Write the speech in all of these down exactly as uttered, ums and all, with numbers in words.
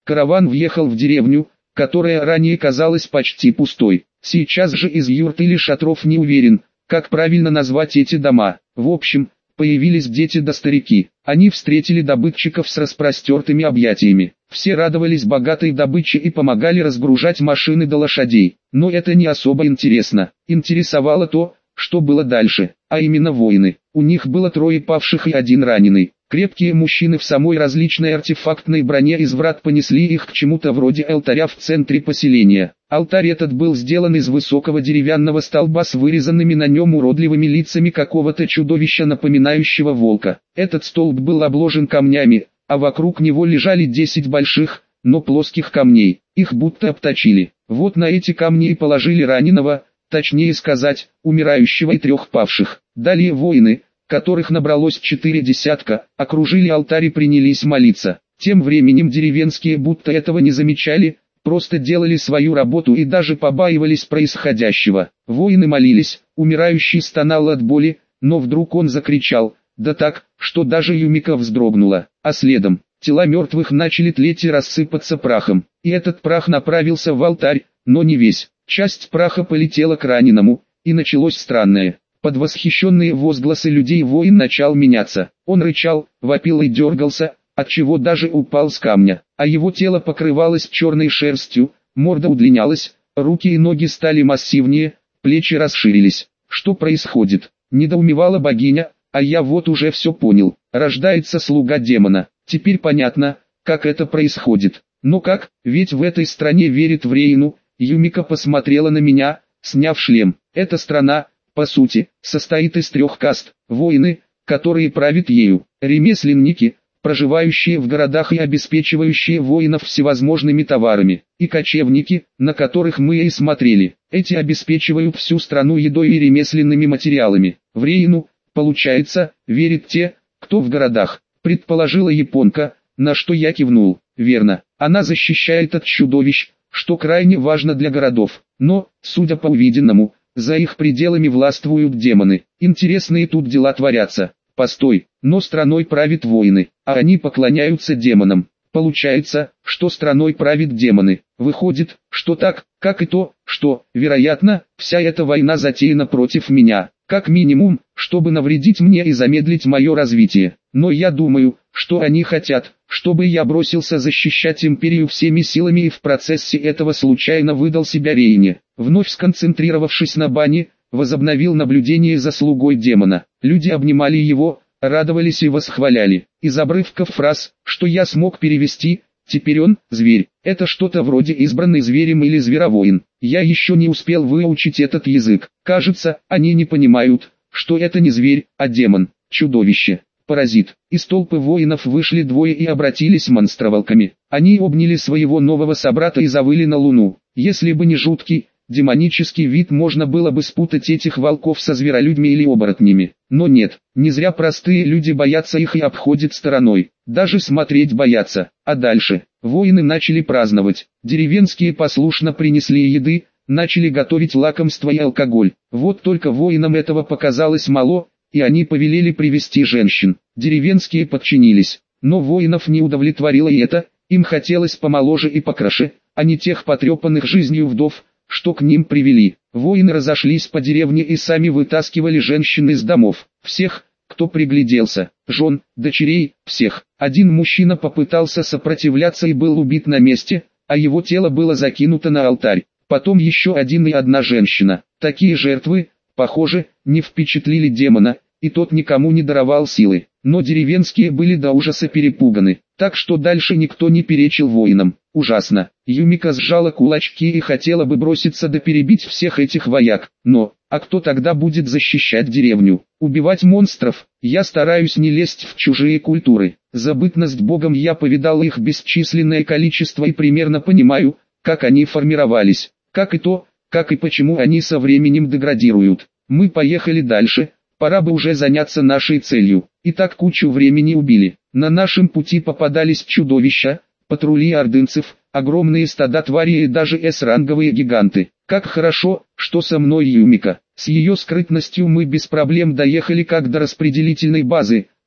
Караван въехал в деревню, которая ранее казалась почти пустой. Сейчас же из юрт или шатров не уверен, как правильно назвать эти дома. В общем, появились дети да старики. Они встретили добытчиков с распростертыми объятиями. Все радовались богатой добыче и помогали разгружать машины до лошадей. Но это не особо интересно. Интересовало то, что было дальше, а именно воины. У них было трое павших и один раненый. Крепкие мужчины в самой различной артефактной броне из врат понесли их к чему-то вроде алтаря в центре поселения. Алтарь этот был сделан из высокого деревянного столба с вырезанными на нем уродливыми лицами какого-то чудовища, напоминающего волка. Этот столб был обложен камнями, а вокруг него лежали десять больших, но плоских камней. Их будто обточили. Вот на эти камни и положили раненого, точнее сказать, умирающего и трех павших. Далее воины, которых набралось четыре десятка, окружили алтарь и принялись молиться. Тем временем деревенские будто этого не замечали, просто делали свою работу и даже побаивались происходящего. Воины молились, умирающий стонал от боли, но вдруг он закричал, да так, что даже Юмика вздрогнула, а следом тела мертвых начали тлеть и рассыпаться прахом. И этот прах направился в алтарь, но не весь. Часть праха полетела к раненому, и началось странное. Под восхищенные возгласы людей воин начал меняться. Он рычал, вопил и дергался, отчего даже упал с камня, а его тело покрывалось черной шерстью, морда удлинялась, руки и ноги стали массивнее, плечи расширились. Что происходит? Недоумевала богиня, а я вот уже все понял. Рождается слуга демона. Теперь понятно, как это происходит. Но как, ведь в этой стране верит в Рейну. Юмика посмотрела на меня, сняв шлем. Эта страна, по сути, состоит из трех каст: воины, которые правят ею, ремесленники, проживающие в городах и обеспечивающие воинов всевозможными товарами, и кочевники, на которых мы и смотрели. Эти обеспечивают всю страну едой и ремесленными материалами. В Рейну, получается, верят те, кто в городах, предположила японка, на что я кивнул. Верно, она защищает от чудовищ, что крайне важно для городов. Но, судя по увиденному, за их пределами властвуют демоны. Интересные тут дела творятся. Постой, но страной правят воины, а они поклоняются демонам. Получается, что страной правят демоны. Выходит, что так, как и то, что, вероятно, вся эта война затеяна против меня. Как минимум, чтобы навредить мне и замедлить мое развитие. Но я думаю, что они хотят, чтобы я бросился защищать империю всеми силами и в процессе этого случайно выдал себя Рейне. Вновь сконцентрировавшись на бане, возобновил наблюдение за слугой демона. Люди обнимали его, радовались и восхваляли. Из обрывков фраз, что я смог перевести: теперь он, зверь, это что-то вроде избранный зверем или зверовоин. Я еще не успел выучить этот язык. Кажется, они не понимают, что это не зверь, а демон, чудовище, паразит. Из толпы воинов вышли двое и обратились монстроволками. Они обняли своего нового собрата и завыли на луну. Если бы не жуткий, демонический вид, можно было бы спутать этих волков со зверолюдьми или оборотнями. Но нет, не зря простые люди боятся их и обходят стороной. Даже смотреть боятся. А дальше, воины начали праздновать. Деревенские послушно принесли еды, начали готовить лакомства и алкоголь. Вот только воинам этого показалось мало, и они повелели привести женщин. Деревенские подчинились. Но воинов не удовлетворило и это, им хотелось помоложе и покраше, а не тех потрепанных жизнью вдов, что к ним привели. Воины разошлись по деревне и сами вытаскивали женщин из домов. Всех, кто пригляделся, жен, дочерей, всех. Один мужчина попытался сопротивляться и был убит на месте, а его тело было закинуто на алтарь. Потом еще один и одна женщина. Такие жертвы, похоже, не впечатлили демона, и тот никому не даровал силы. Но деревенские были до ужаса перепуганы, так что дальше никто не перечил воинам. Ужасно. Юмика сжала кулачки и хотела бы броситься да перебить всех этих вояк. Но, а кто тогда будет защищать деревню? Убивать монстров? Я стараюсь не лезть в чужие культуры. За бытность богом я повидал их бесчисленное количество и примерно понимаю, как они формировались. Как и то, как и почему они со временем деградируют. Мы поехали дальше. Пора бы уже заняться нашей целью. И так кучу времени убили. На нашем пути попадались чудовища, патрули ордынцев, огромные стада тварей и даже эс-ранговые гиганты. Как хорошо, что со мной Юмика. С ее скрытностью мы без проблем доехали как до распределительной базы,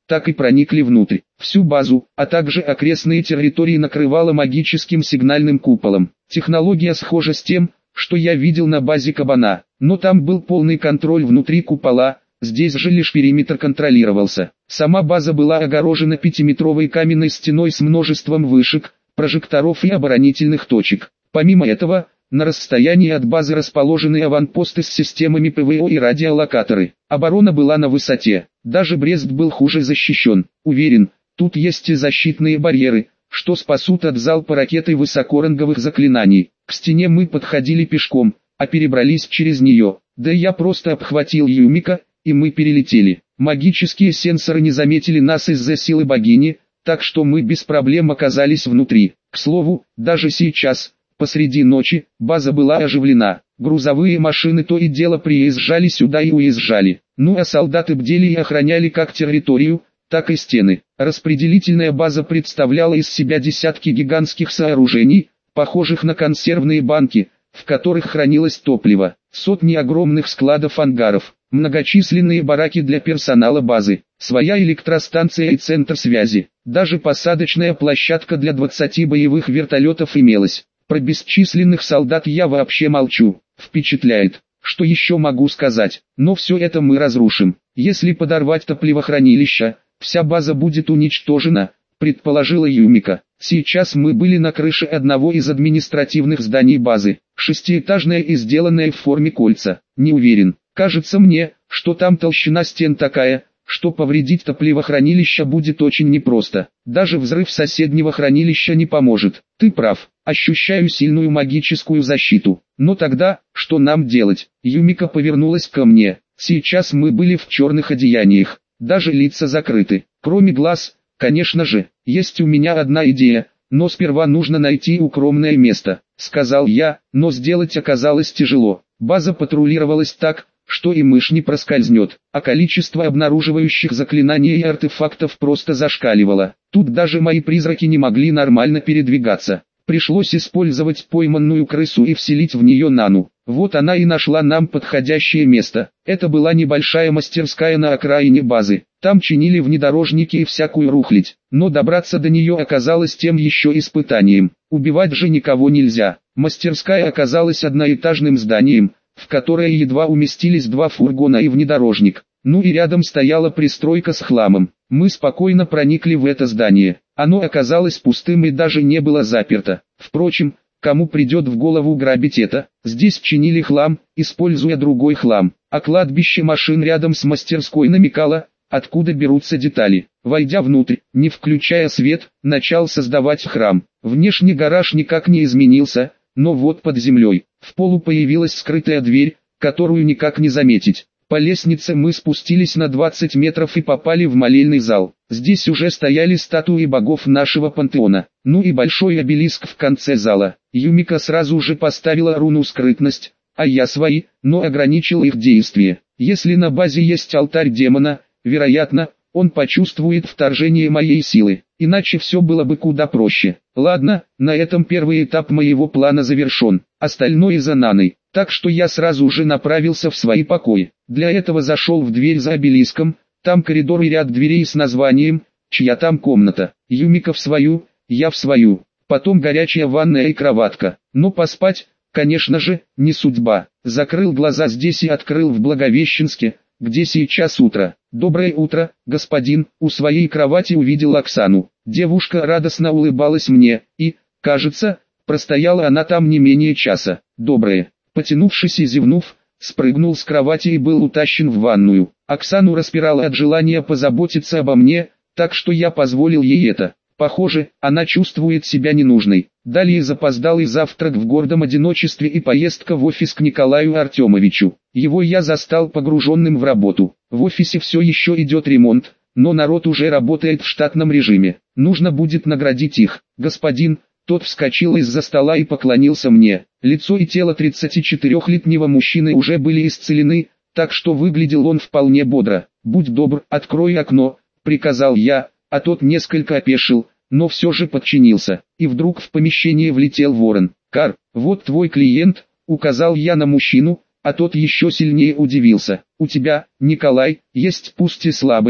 так и проникли внутрь. Всю базу, а также окрестные территории накрывало магическим сигнальным куполом. Технология схожа с тем, что я видел на базе Кабана, но там был полный контроль внутри купола, здесь же лишь периметр контролировался. Сама база была огорожена пятиметровой каменной стеной с множеством вышек, прожекторов и оборонительных точек. Помимо этого, на расстоянии от базы расположены аванпосты с системами ПВО и радиолокаторы. Оборона была на высоте, даже Брест был хуже защищен. Уверен, тут есть и защитные барьеры, что спасут от залпа ракеты высокоранговых заклинаний. К стене мы подходили пешком, а перебрались через нее. Да я просто обхватил Юмика, и мы перелетели. Магические сенсоры не заметили нас из-за силы богини, так что мы без проблем оказались внутри. К слову, даже сейчас, посреди ночи, база была оживлена. Грузовые машины то и дело приезжали сюда и уезжали. Ну а солдаты бдели и охраняли как территорию, так и стены. Распределительная база представляла из себя десятки гигантских сооружений, похожих на консервные банки, в которых хранилось топливо, сотни огромных складов ангаров, многочисленные бараки для персонала базы, своя электростанция и центр связи. Даже посадочная площадка для двадцати боевых вертолетов имелась. Про бесчисленных солдат я вообще молчу. Впечатляет. Что еще могу сказать? Но все это мы разрушим. Если подорвать топливохранилище, вся база будет уничтожена, предположила Юмика. Сейчас мы были на крыше одного из административных зданий базы, шестиэтажное и сделанное в форме кольца. Не уверен. Кажется мне, что там толщина стен такая, что повредить топливохранилище будет очень непросто. Даже взрыв соседнего хранилища не поможет. Ты прав, ощущаю сильную магическую защиту. Но тогда, что нам делать? Юмика повернулась ко мне. Сейчас мы были в черных одеяниях, даже лица закрыты. Кроме глаз, конечно же, есть у меня одна идея, но сперва нужно найти укромное место, сказал я, но сделать оказалось тяжело. База патрулировалась так, что и мышь не проскользнет, а количество обнаруживающих заклинаний и артефактов просто зашкаливало. Тут даже мои призраки не могли нормально передвигаться. Пришлось использовать пойманную крысу и вселить в нее нану. Вот она и нашла нам подходящее место. Это была небольшая мастерская на окраине базы. Там чинили внедорожники и всякую рухлядь. Но добраться до нее оказалось тем еще испытанием. Убивать же никого нельзя. Мастерская оказалась одноэтажным зданием, в которое едва уместились два фургона и внедорожник. Ну и рядом стояла пристройка с хламом. Мы спокойно проникли в это здание. Оно оказалось пустым и даже не было заперто. Впрочем, кому придет в голову грабить это? Здесь чинили хлам, используя другой хлам. А кладбище машин рядом с мастерской намекало, откуда берутся детали. Войдя внутрь, не включая свет, начал создавать храм. Внешний гараж никак не изменился, но вот под землей, в полу появилась скрытая дверь, которую никак не заметить. По лестнице мы спустились на двадцать метров и попали в молельный зал. Здесь уже стояли статуи богов нашего пантеона, ну и большой обелиск в конце зала. Юмика сразу же поставила руну скрытность, а я свои, но ограничил их действие. Если на базе есть алтарь демона, вероятно, он почувствует вторжение моей силы, иначе все было бы куда проще. Ладно, на этом первый этап моего плана завершен, остальное за Наной, так что я сразу же направился в свои покои. Для этого зашел в дверь за обелиском, там коридор и ряд дверей с названием «Чья там комната?». Юмика в свою, я в свою, потом горячая ванная и кроватка. Но поспать, конечно же, не судьба. Закрыл глаза здесь и открыл в Благовещенске, где сейчас утро. «Доброе утро, господин», у своей кровати увидел Оксану. Девушка радостно улыбалась мне, и, кажется, простояла она там не менее часа. «Доброе». Потянувшись и зевнув, спрыгнул с кровати и был утащен в ванную. Оксану распирало от желания позаботиться обо мне, так что я позволил ей это. Похоже, она чувствует себя ненужной. Далее запоздалый завтрак в гордом одиночестве и поездка в офис к Николаю Артемовичу. Его я застал погруженным в работу. В офисе все еще идет ремонт, но народ уже работает в штатном режиме. Нужно будет наградить их. Господин, тот вскочил из-за стола и поклонился мне. Лицо и тело тридцатичетырёхлетнего мужчины уже были исцелены, так что выглядел он вполне бодро. «Будь добр, открой окно», — приказал я, а тот несколько опешил, но все же подчинился. И вдруг в помещение влетел ворон. «Кар, вот твой клиент», — указал я на мужчину, а тот еще сильнее удивился. «У тебя, Николай, есть пусть и слабые,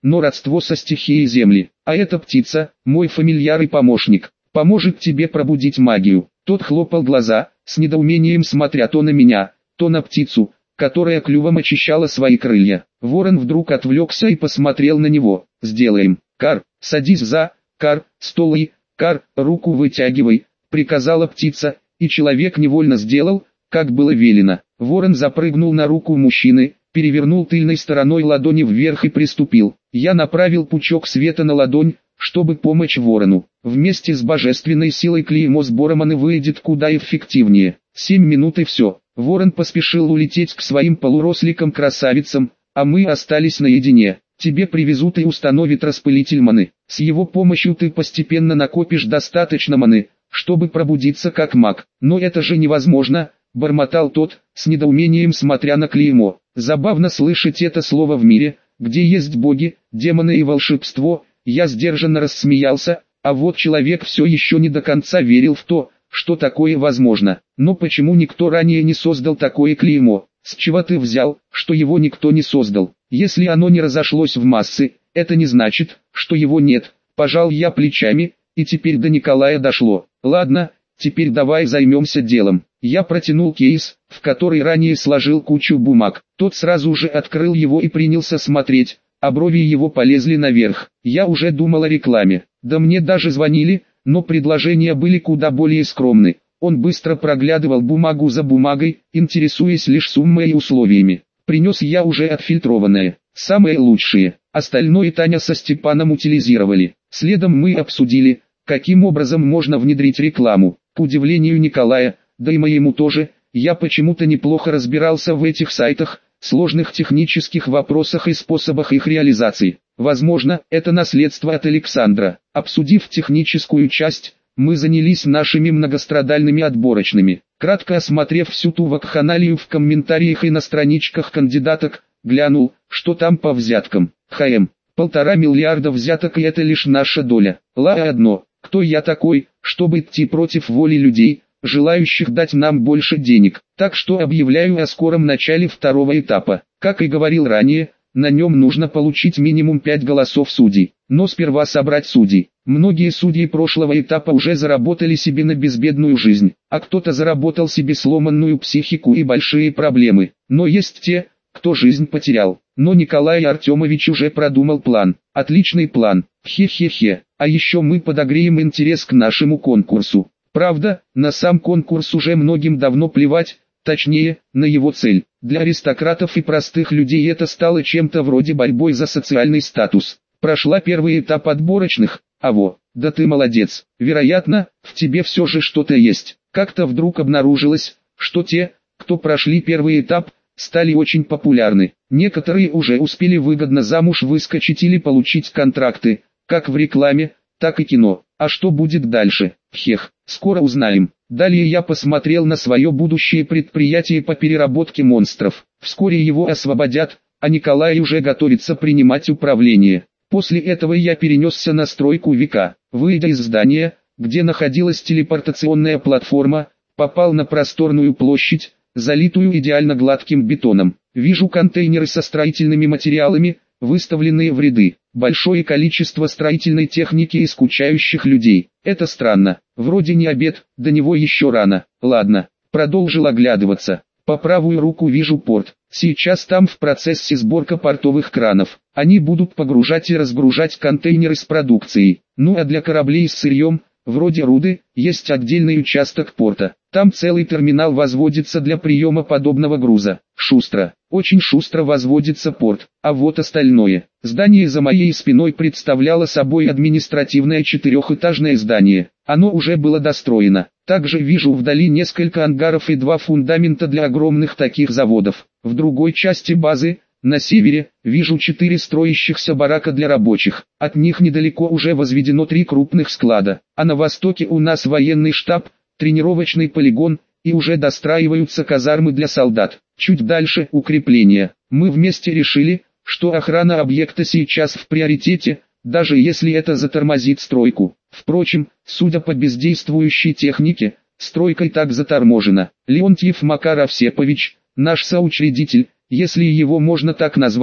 но родство со стихией земли. А эта птица, мой фамильяр и помощник, поможет тебе пробудить магию. Тот хлопал глаза, с недоумением смотря то на меня, то на птицу, которая клювом очищала свои крылья. Ворон вдруг отвлекся и посмотрел на него. «Сделаем. Кар, садись за, Кар, стол и, Кар, руку вытягивай», приказала птица, и человек невольно сделал, как было велено. Ворон запрыгнул на руку мужчины, перевернул тыльной стороной ладони вверх и приступил. Я направил пучок света на ладонь, чтобы помочь ворону. Вместе с божественной силой клеймо сбора маны выйдет куда эффективнее. Семь минут и все. Ворон поспешил улететь к своим полуросликам-красавицам, а мы остались наедине. Тебе привезут и установят распылитель маны. С его помощью ты постепенно накопишь достаточно маны, чтобы пробудиться как маг. Но это же невозможно, бормотал тот, с недоумением смотря на клеймо. Забавно слышать это слово в мире, где есть боги, демоны и волшебство. Я сдержанно рассмеялся, а вот человек все еще не до конца верил в то, что такое возможно. Но почему никто ранее не создал такое клеймо? С чего ты взял, что его никто не создал? Если оно не разошлось в массы, это не значит, что его нет. Пожал я плечами, и теперь до Николая дошло. Ладно, теперь давай займемся делом. Я протянул кейс, в который ранее сложил кучу бумаг. Тот сразу же открыл его и принялся смотреть, а брови его полезли наверх. Я уже думал о рекламе. Да мне даже звонили, но предложения были куда более скромны. Он быстро проглядывал бумагу за бумагой, интересуясь лишь суммой и условиями. Принес я уже отфильтрованное, самые лучшие. Остальное Таня со Степаном утилизировали. Следом мы обсудили, каким образом можно внедрить рекламу. К удивлению Николая, да и моему тоже, я почему-то неплохо разбирался в этих сайтах, сложных технических вопросах и способах их реализации. Возможно, это наследство от Александра. Обсудив техническую часть, мы занялись нашими многострадальными отборочными. Кратко осмотрев всю ту вакханалию в комментариях и на страничках кандидаток, глянул, что там по взяткам. ХМ. Полтора миллиарда взяток, и это лишь наша доля. Ла одно. Кто я такой, чтобы идти против воли людей, желающих дать нам больше денег? Так что объявляю о скором начале второго этапа. Как и говорил ранее, на нем нужно получить минимум пять голосов судей. Но сперва собрать судей. Многие судьи прошлого этапа уже заработали себе на безбедную жизнь, а кто-то заработал себе сломанную психику и большие проблемы. Но есть те, кто жизнь потерял. Но Николай Артемович уже продумал план. Отличный план. Хе-хе-хе. А еще мы подогреем интерес к нашему конкурсу. Правда, на сам конкурс уже многим давно плевать, точнее, на его цель. Для аристократов и простых людей это стало чем-то вроде борьбой за социальный статус. Прошла первый этап отборочных, а во, да ты молодец. Вероятно, в тебе все же что-то есть. Как-то вдруг обнаружилось, что те, кто прошли первый этап, стали очень популярны. Некоторые уже успели выгодно замуж выскочить или получить контракты, как в рекламе, так и кино. А что будет дальше? Хех, скоро узнаем. Далее я посмотрел на свое будущее предприятие по переработке монстров. Вскоре его освободят, а Николай уже готовится принимать управление. После этого я перенесся на стройку века. Выйдя из здания, где находилась телепортационная платформа, попал на просторную площадь, залитую идеально гладким бетоном. Вижу контейнеры со строительными материалами, выставленные в ряды. Большое количество строительной техники и скучающих людей. Это странно. Вроде не обед, до него еще рано. Ладно, продолжил оглядываться. По правую руку вижу порт. Сейчас там в процессе сборка портовых кранов. Они будут погружать и разгружать контейнеры с продукцией. Ну а для кораблей с сырьем, вроде руды, есть отдельный участок порта. Там целый терминал возводится для приема подобного груза. Шустро, очень шустро возводится порт. А вот остальное. Здание за моей спиной представляло собой административное четырехэтажное здание. Оно уже было достроено. Также вижу вдали несколько ангаров и два фундамента для огромных таких заводов. В другой части базы, на севере, вижу четыре строящихся барака для рабочих. От них недалеко уже возведено три крупных склада. А на востоке у нас военный штаб, тренировочный полигон, и уже достраиваются казармы для солдат. Чуть дальше укрепления. Мы вместе решили, что охрана объекта сейчас в приоритете, даже если это затормозит стройку. Впрочем, судя по бездействующей технике, стройка и так заторможена. Леонтьев Макар Овсепович, наш соучредитель, если его можно так назвать,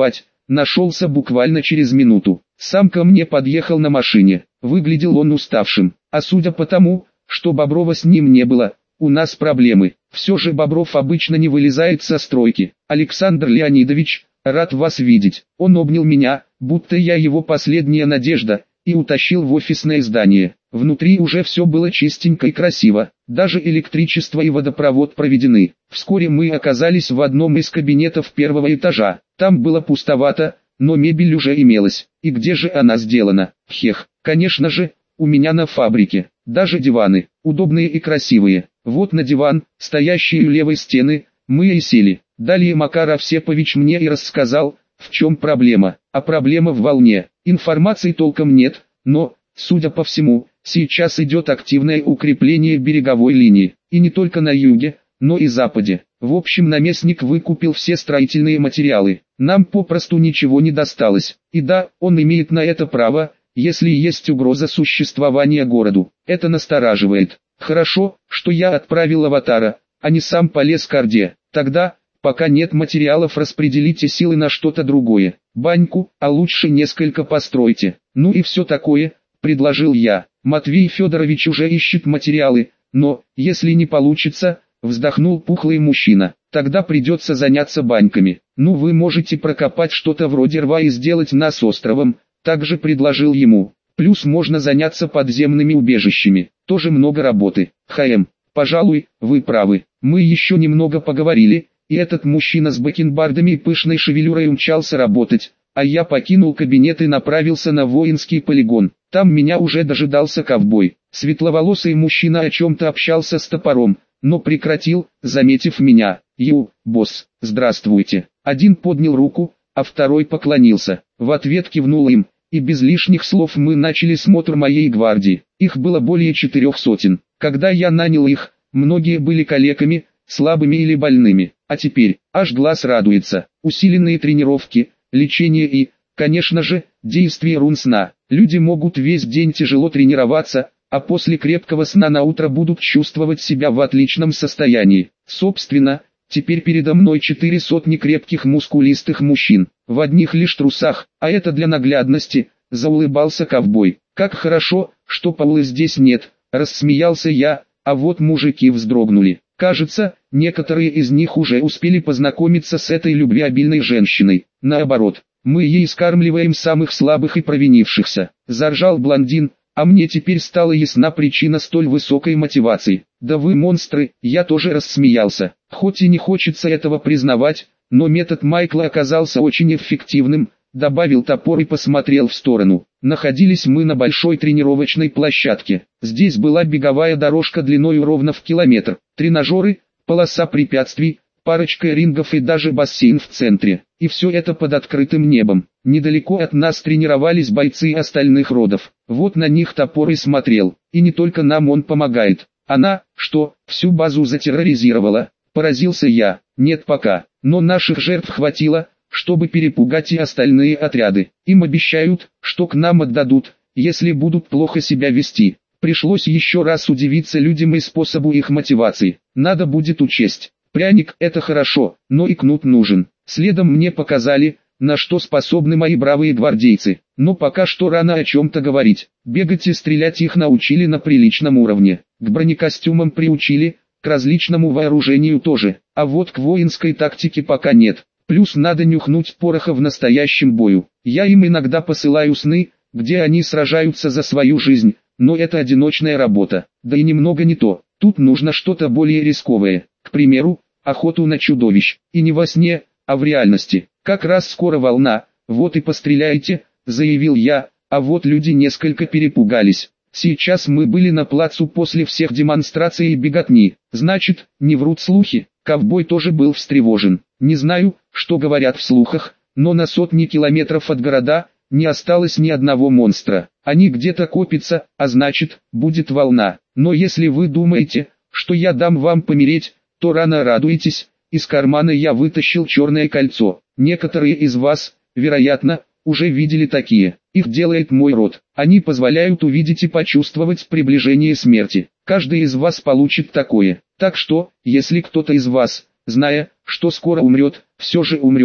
нашелся буквально через минуту. Сам ко мне подъехал на машине. Выглядел он уставшим, а судя по тому, что Боброва с ним не было, у нас проблемы. Все же Бобров обычно не вылезает со стройки. Александр Леонидович, рад вас видеть. Он обнял меня, будто я его последняя надежда, и утащил в офисное здание. Внутри уже все было чистенько и красиво, даже электричество и водопровод проведены. Вскоре мы оказались в одном из кабинетов первого этажа. Там было пустовато, но мебель уже имелась. И где же она сделана? Хех, конечно же, у меня на фабрике. Даже диваны, удобные и красивые. Вот на диван, стоящий у левой стены, мы и сели. Далее Макар Овсепович мне и рассказал, в чем проблема. А проблема в волне. Информации толком нет, но, судя по всему, сейчас идет активное укрепление береговой линии. И не только на юге, но и западе. В общем, наместник выкупил все строительные материалы. Нам попросту ничего не досталось. И да, он имеет на это право, если есть угроза существования городу. Это настораживает. Хорошо, что я отправил аватара, а не сам полез к Орде. Тогда, пока нет материалов, распределите силы на что-то другое. Баньку, а лучше несколько постройте. Ну и все такое, предложил я. Матвей Федорович уже ищет материалы, но, если не получится, вздохнул пухлый мужчина, тогда придется заняться баньками. Ну вы можете прокопать что-то вроде рва и сделать нас островом, также предложил ему. Плюс можно заняться подземными убежищами, тоже много работы. ХМ, пожалуй, вы правы. Мы еще немного поговорили, и этот мужчина с бакенбардами и пышной шевелюрой умчался работать, а я покинул кабинет и направился на воинский полигон. Там меня уже дожидался ковбой. Светловолосый мужчина о чем-то общался с топором, но прекратил, заметив меня. «Ю, босс, здравствуйте». Один поднял руку, а второй поклонился. В ответ кивнул им, и без лишних слов мы начали смотр моей гвардии. Их было более четырех сотен. Когда я нанял их, многие были калеками, слабыми или больными. А теперь, аж глаз радуется. Усиленные тренировки, лечение и, конечно же, действие рун сна. Люди могут весь день тяжело тренироваться, а после крепкого сна на утро будут чувствовать себя в отличном состоянии. Собственно, теперь передо мной четыре сотни крепких мускулистых мужчин, в одних лишь трусах, а это для наглядности, заулыбался ковбой. Как хорошо, что Паулы здесь нет, рассмеялся я, а вот мужики вздрогнули. Кажется, некоторые из них уже успели познакомиться с этой любвеобильной женщиной. Наоборот, мы ей скармливаем самых слабых и провинившихся. Заржал блондин, а мне теперь стала ясна причина столь высокой мотивации. Да вы монстры, я тоже рассмеялся. Хоть и не хочется этого признавать, но метод Майкла оказался очень эффективным, добавил топор и посмотрел в сторону. Находились мы на большой тренировочной площадке. Здесь была беговая дорожка длиною ровно в километр, тренажеры, полоса препятствий, парочка рингов и даже бассейн в центре. И все это под открытым небом. Недалеко от нас тренировались бойцы остальных родов. Вот на них топор и смотрел. И не только нам он помогает. Она, что, всю базу затерроризировала? Поразился я. Нет пока. Но наших жертв хватило, чтобы перепугать и остальные отряды. Им обещают, что к нам отдадут, если будут плохо себя вести. Пришлось еще раз удивиться людям и способу их мотивации. Надо будет учесть. Пряник – это хорошо, но и кнут нужен. Следом мне показали, на что способны мои бравые гвардейцы. Но пока что рано о чем-то говорить. Бегать и стрелять их научили на приличном уровне. К бронекостюмам приучили, к различному вооружению тоже. А вот к воинской тактике пока нет. Плюс надо нюхнуть пороха в настоящем бою. Я им иногда посылаю сны, где они сражаются за свою жизнь, но это одиночная работа. Да и немного не то. Тут нужно что-то более рисковое. К примеру, охоту на чудовищ. И не во сне, а в реальности. Как раз скоро волна, вот и постреляйте, заявил я, а вот люди несколько перепугались. Сейчас мы были на плацу после всех демонстраций и беготни. Значит, не врут слухи. Ковбой тоже был встревожен. Не знаю, что говорят в слухах, но на сотни километров от города не осталось ни одного монстра. Они где-то копятся, а значит, будет волна. Но если вы думаете, что я дам вам помереть, то рано радуйтесь. Из кармана я вытащил черное кольцо. Некоторые из вас, вероятно, уже видели такие. Их делает мой род. Они позволяют увидеть и почувствовать приближение смерти. Каждый из вас получит такое. Так что, если кто-то из вас, зная, что скоро умрет, все же умрет,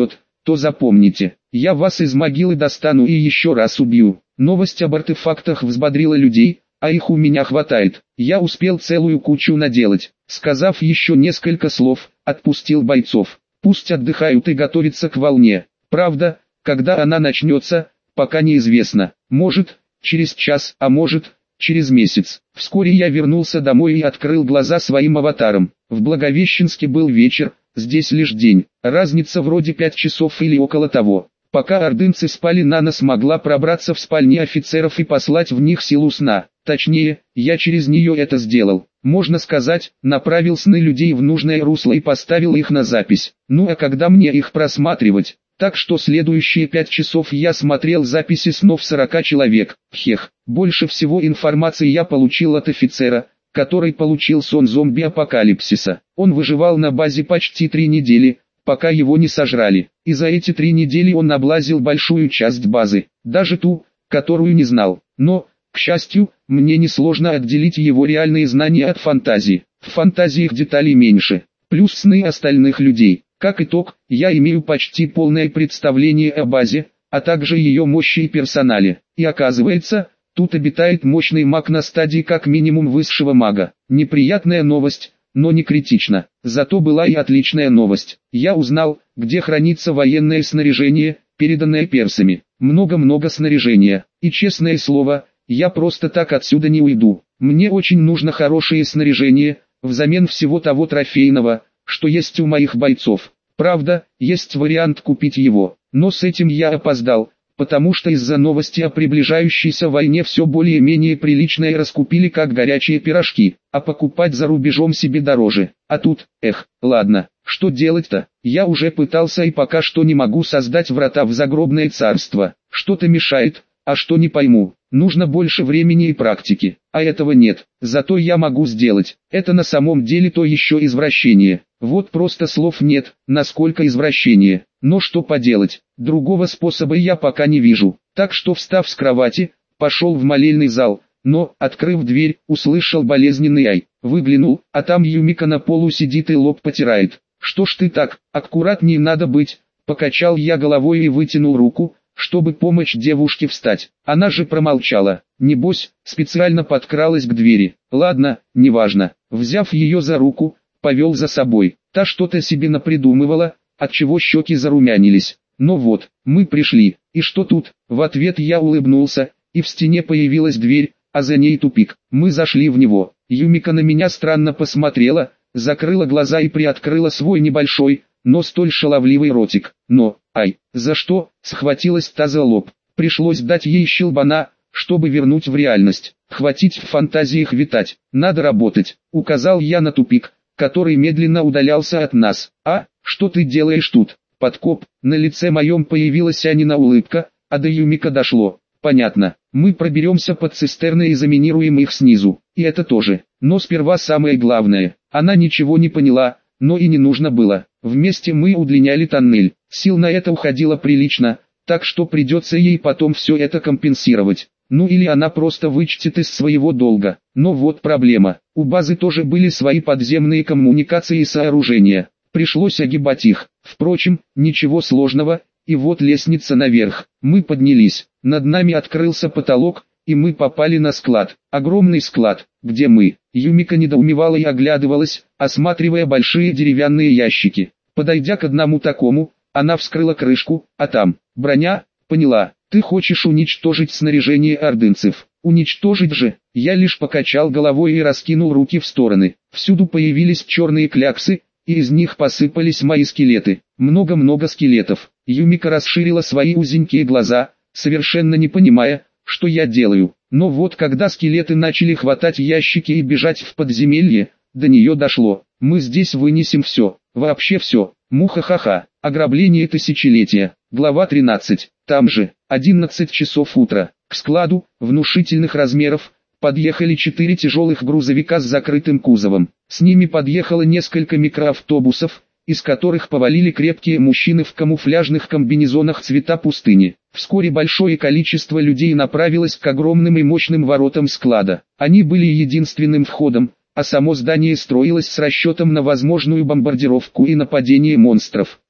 то запомните, я вас из могилы достану и еще раз убью. Новость об артефактах взбодрила людей, а их у меня хватает. Я успел целую кучу наделать. Сказав еще несколько слов, отпустил бойцов. Пусть отдыхают и готовятся к волне. Правда, когда она начнется, пока неизвестно. Может, через час, а может, через месяц. Вскоре я вернулся домой и открыл глаза своим аватаром. В Благовещенске был вечер, здесь лишь день. Разница вроде пять часов или около того. Пока ордынцы спали, Нана смогла пробраться в спальни офицеров и послать в них силу сна. Точнее, я через нее это сделал. Можно сказать, направил сны людей в нужное русло и поставил их на запись. Ну а когда мне их просматривать? Так что следующие пять часов я смотрел записи снов сорока человек. Хех, больше всего информации я получил от офицера, который получил сон зомби-апокалипсиса. Он выживал на базе почти три недели, пока его не сожрали. И за эти три недели он облазил большую часть базы, даже ту, которую не знал. Но, к счастью, мне несложно отделить его реальные знания от фантазии. В фантазиях деталей меньше, плюс сны остальных людей. Как итог, я имею почти полное представление о базе, а также ее мощи и персонале. И оказывается, тут обитает мощный маг на стадии как минимум высшего мага. Неприятная новость, но не критично. Зато была и отличная новость. Я узнал, где хранится военное снаряжение, переданное персами. Много-много снаряжения. И честное слово, я просто так отсюда не уйду. Мне очень нужно хорошее снаряжение, взамен всего того трофейного, что есть у моих бойцов. Правда, есть вариант купить его, но с этим я опоздал, потому что из-за новости о приближающейся войне все более-менее приличное раскупили как горячие пирожки, а покупать за рубежом себе дороже. А тут, эх, ладно, что делать-то? Я уже пытался и пока что не могу создать врата в загробное царство. Что-то мешает, а что не пойму. Нужно больше времени и практики, а этого нет. Зато я могу сделать. Это на самом деле то еще извращение. Вот просто слов нет, насколько извращение. Но что поделать, другого способа я пока не вижу. Так что, встав с кровати, пошел в молельный зал, но, открыв дверь, услышал болезненный ай. Выглянул, а там Юмика на полу сидит и лоб потирает. Что ж ты так, аккуратней надо быть. Покачал я головой и вытянул руку, чтобы помочь девушке встать. Она же промолчала. Небось, специально подкралась к двери. Ладно, неважно. Взяв ее за руку, повел за собой. Та что-то себе напридумывала, отчего щеки зарумянились. Ну вот, мы пришли. И что тут? В ответ я улыбнулся, и в стене появилась дверь, а за ней тупик. Мы зашли в него. Юмика на меня странно посмотрела, закрыла глаза и приоткрыла свой небольшой, но столь шаловливый ротик. Но, ай, за что? Схватилась та за лоб. Пришлось дать ей щелбана, чтобы вернуть в реальность. Хватить в фантазиях витать. Надо работать. Указал я на тупик, который медленно удалялся от нас. А, что ты делаешь тут? Подкоп. На лице моем появилась Анина улыбка, а до Юмика дошло. Понятно. Мы проберемся под цистерны и заминируем их снизу. И это тоже. Но сперва самое главное. Она ничего не поняла, но и не нужно было. Вместе мы удлиняли тоннель. Сил на это уходило прилично, так что придется ей потом все это компенсировать. Ну или она просто вычтет из своего долга. Но вот проблема. У базы тоже были свои подземные коммуникации и сооружения. Пришлось огибать их. Впрочем, ничего сложного. И вот лестница наверх. Мы поднялись. Над нами открылся потолок, и мы попали на склад. Огромный склад, где мы. Юмика недоумевала и оглядывалась, осматривая большие деревянные ящики. Подойдя к одному такому, она вскрыла крышку, а там, броня, поняла, ты хочешь уничтожить снаряжение ордынцев. Уничтожить же, я лишь покачал головой и раскинул руки в стороны. Всюду появились черные кляксы, и из них посыпались мои скелеты. Много-много скелетов. Юмика расширила свои узенькие глаза, совершенно не понимая, что я делаю. Но вот когда скелеты начали хватать ящики и бежать в подземелье, до нее дошло. Мы здесь вынесем все, вообще все. Муха-ха-ха. Ограбление тысячелетия. Глава тринадцать. Там же, одиннадцать часов утра. К складу, внушительных размеров, подъехали четыре тяжелых грузовика с закрытым кузовом. С ними подъехало несколько микроавтобусов, из которых повалили крепкие мужчины в камуфляжных комбинезонах цвета пустыни. Вскоре большое количество людей направилось к огромным и мощным воротам склада. Они были единственным входом, а само здание строилось с расчетом на возможную бомбардировку и нападение монстров.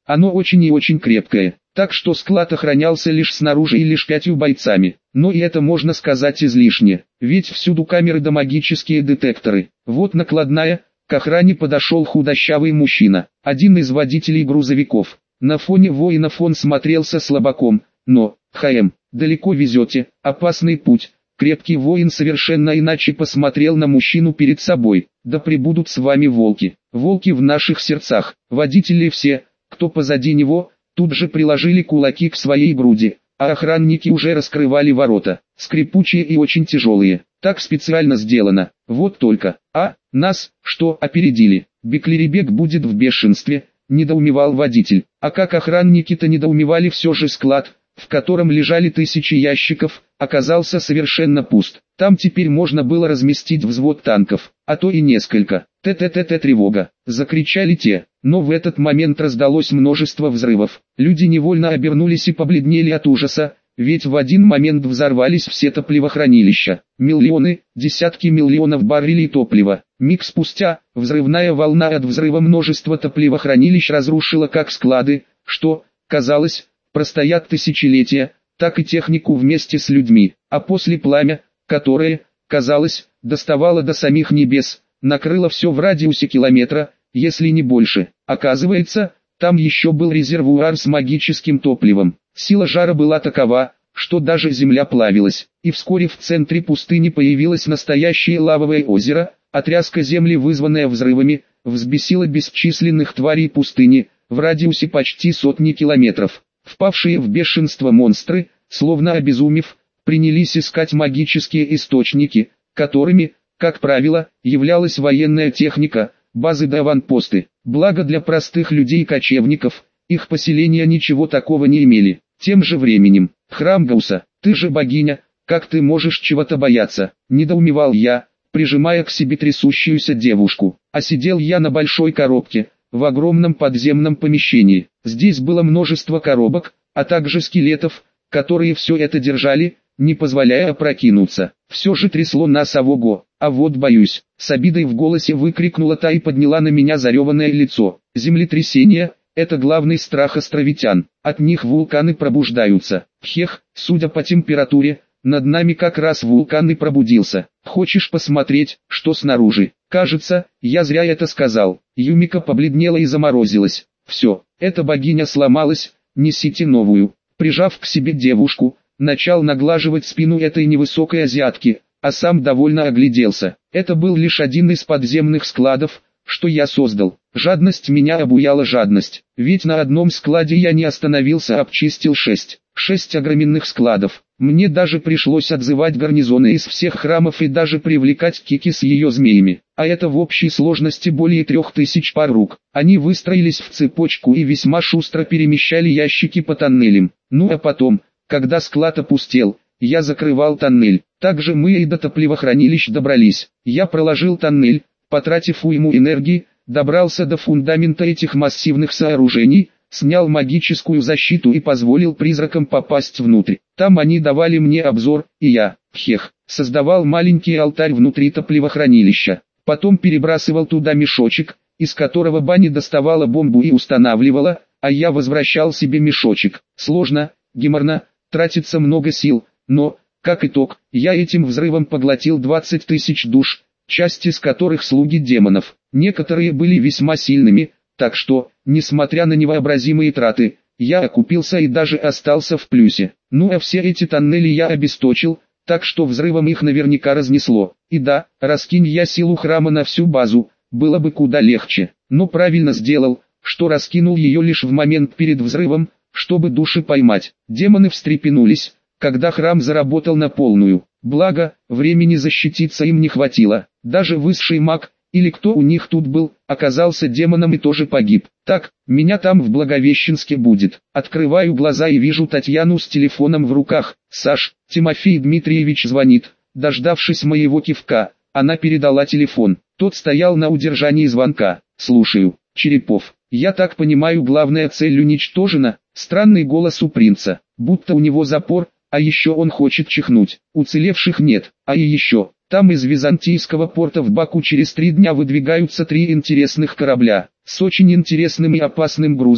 Оно очень и очень крепкое, так что склад охранялся лишь снаружи и лишь пятью бойцами. Но и это можно сказать излишне, ведь всюду камеры да магические детекторы. Вот накладная, к охране подошел худощавый мужчина, один из водителей грузовиков. На фоне воинов он смотрелся слабаком, но, ХМ, далеко везете, опасный путь. Крепкий воин совершенно иначе посмотрел на мужчину перед собой. Да пребудут с вами волки, волки в наших сердцах. Водители все, кто позади него, тут же приложили кулаки к своей груди, а охранники уже раскрывали ворота, скрипучие и очень тяжелые. Так специально сделано. Вот только, а, нас, что, опередили? Беклеребек будет в бешенстве, недоумевал водитель. А как охранники-то недоумевали, все же склад, в котором лежали тысячи ящиков, оказался совершенно пуст. Там теперь можно было разместить взвод танков, а то и несколько. «Т-т-т-т, тревога!» — закричали те. Но в этот момент раздалось множество взрывов. Люди невольно обернулись и побледнели от ужаса, ведь в один момент взорвались все топливохранилища. Миллионы, десятки миллионов баррелей топлива. Миг спустя, взрывная волна от взрыва множества топливохранилищ разрушила как склады, что, казалось, простоят тысячелетия, так и технику вместе с людьми. А после пламя, которое, казалось, доставало до самих небес, накрыло все в радиусе километра, если не больше. Оказывается, там еще был резервуар с магическим топливом. Сила жара была такова, что даже земля плавилась, и вскоре в центре пустыни появилось настоящее лавовое озеро. Отряска земли, вызванная взрывами, взбесила бесчисленных тварей пустыни, в радиусе почти сотни километров. Впавшие в бешенство монстры, словно обезумев, принялись искать магические источники, которыми, как правило, являлась военная техника, базы да аванпосты. Благо для простых людей-кочевников, их поселения ничего такого не имели. Тем же временем, храм Гауса, ты же богиня, как ты можешь чего-то бояться, недоумевал я, прижимая к себе трясущуюся девушку. А сидел я на большой коробке, в огромном подземном помещении. Здесь было множество коробок, а также скелетов, которые все это держали, не позволяя опрокинуться. Все же трясло нас ого-го. А вот боюсь, с обидой в голосе выкрикнула та и подняла на меня зареванное лицо. Землетрясение — это главный страх островитян. От них вулканы пробуждаются. Хех, судя по температуре, над нами как раз вулкан и пробудился. Хочешь посмотреть, что снаружи? Кажется, я зря это сказал. Юмика побледнела и заморозилась. Все, эта богиня сломалась, несите новую. Прижав к себе девушку, начал наглаживать спину этой невысокой азиатки, а сам довольно огляделся. Это был лишь один из подземных складов, что я создал. Жадность меня обуяла жадность, ведь на одном складе я не остановился, а обчистил шесть. Шесть огроменных складов. Мне даже пришлось отзывать гарнизоны из всех храмов и даже привлекать Кики с ее змеями. А это в общей сложности более трех тысяч пар рук. Они выстроились в цепочку и весьма шустро перемещали ящики по тоннелям. Ну а потом, когда склад опустел, я закрывал тоннель. Также мы и до топливохранилищ добрались. Я проложил тоннель, потратив уйму энергии, добрался до фундамента этих массивных сооружений, снял магическую защиту и позволил призракам попасть внутрь. Там они давали мне обзор, и я, хех, создавал маленький алтарь внутри топливохранилища. Потом перебрасывал туда мешочек, из которого Бани доставала бомбу и устанавливала, а я возвращал себе мешочек. Сложно, геморно, тратится много сил, но, как итог, я этим взрывом поглотил двадцать тысяч душ, часть из которых слуги демонов. Некоторые были весьма сильными, так что, несмотря на невообразимые траты, я окупился и даже остался в плюсе. Ну а все эти тоннели я обесточил, так что взрывом их наверняка разнесло. И да, раскинь я силу храма на всю базу, было бы куда легче. Но правильно сделал, что раскинул ее лишь в момент перед взрывом, чтобы души поймать. Демоны встрепенулись, когда храм заработал на полную. Благо, времени защититься им не хватило. Даже высший маг, или кто у них тут был, оказался демоном и тоже погиб. Так, меня там в Благовещенске будет. Открываю глаза и вижу Татьяну с телефоном в руках. Саш, Тимофей Дмитриевич звонит. Дождавшись моего кивка, она передала телефон. Тот стоял на удержании звонка. Слушаю, Черепов. Я так понимаю, главная цель уничтожена. Странный голос у принца, будто у него запор, а еще он хочет чихнуть. Уцелевших нет, а и еще... Там из византийского порта в Баку через три дня выдвигаются три интересных корабля, с очень интересным и опасным грузом,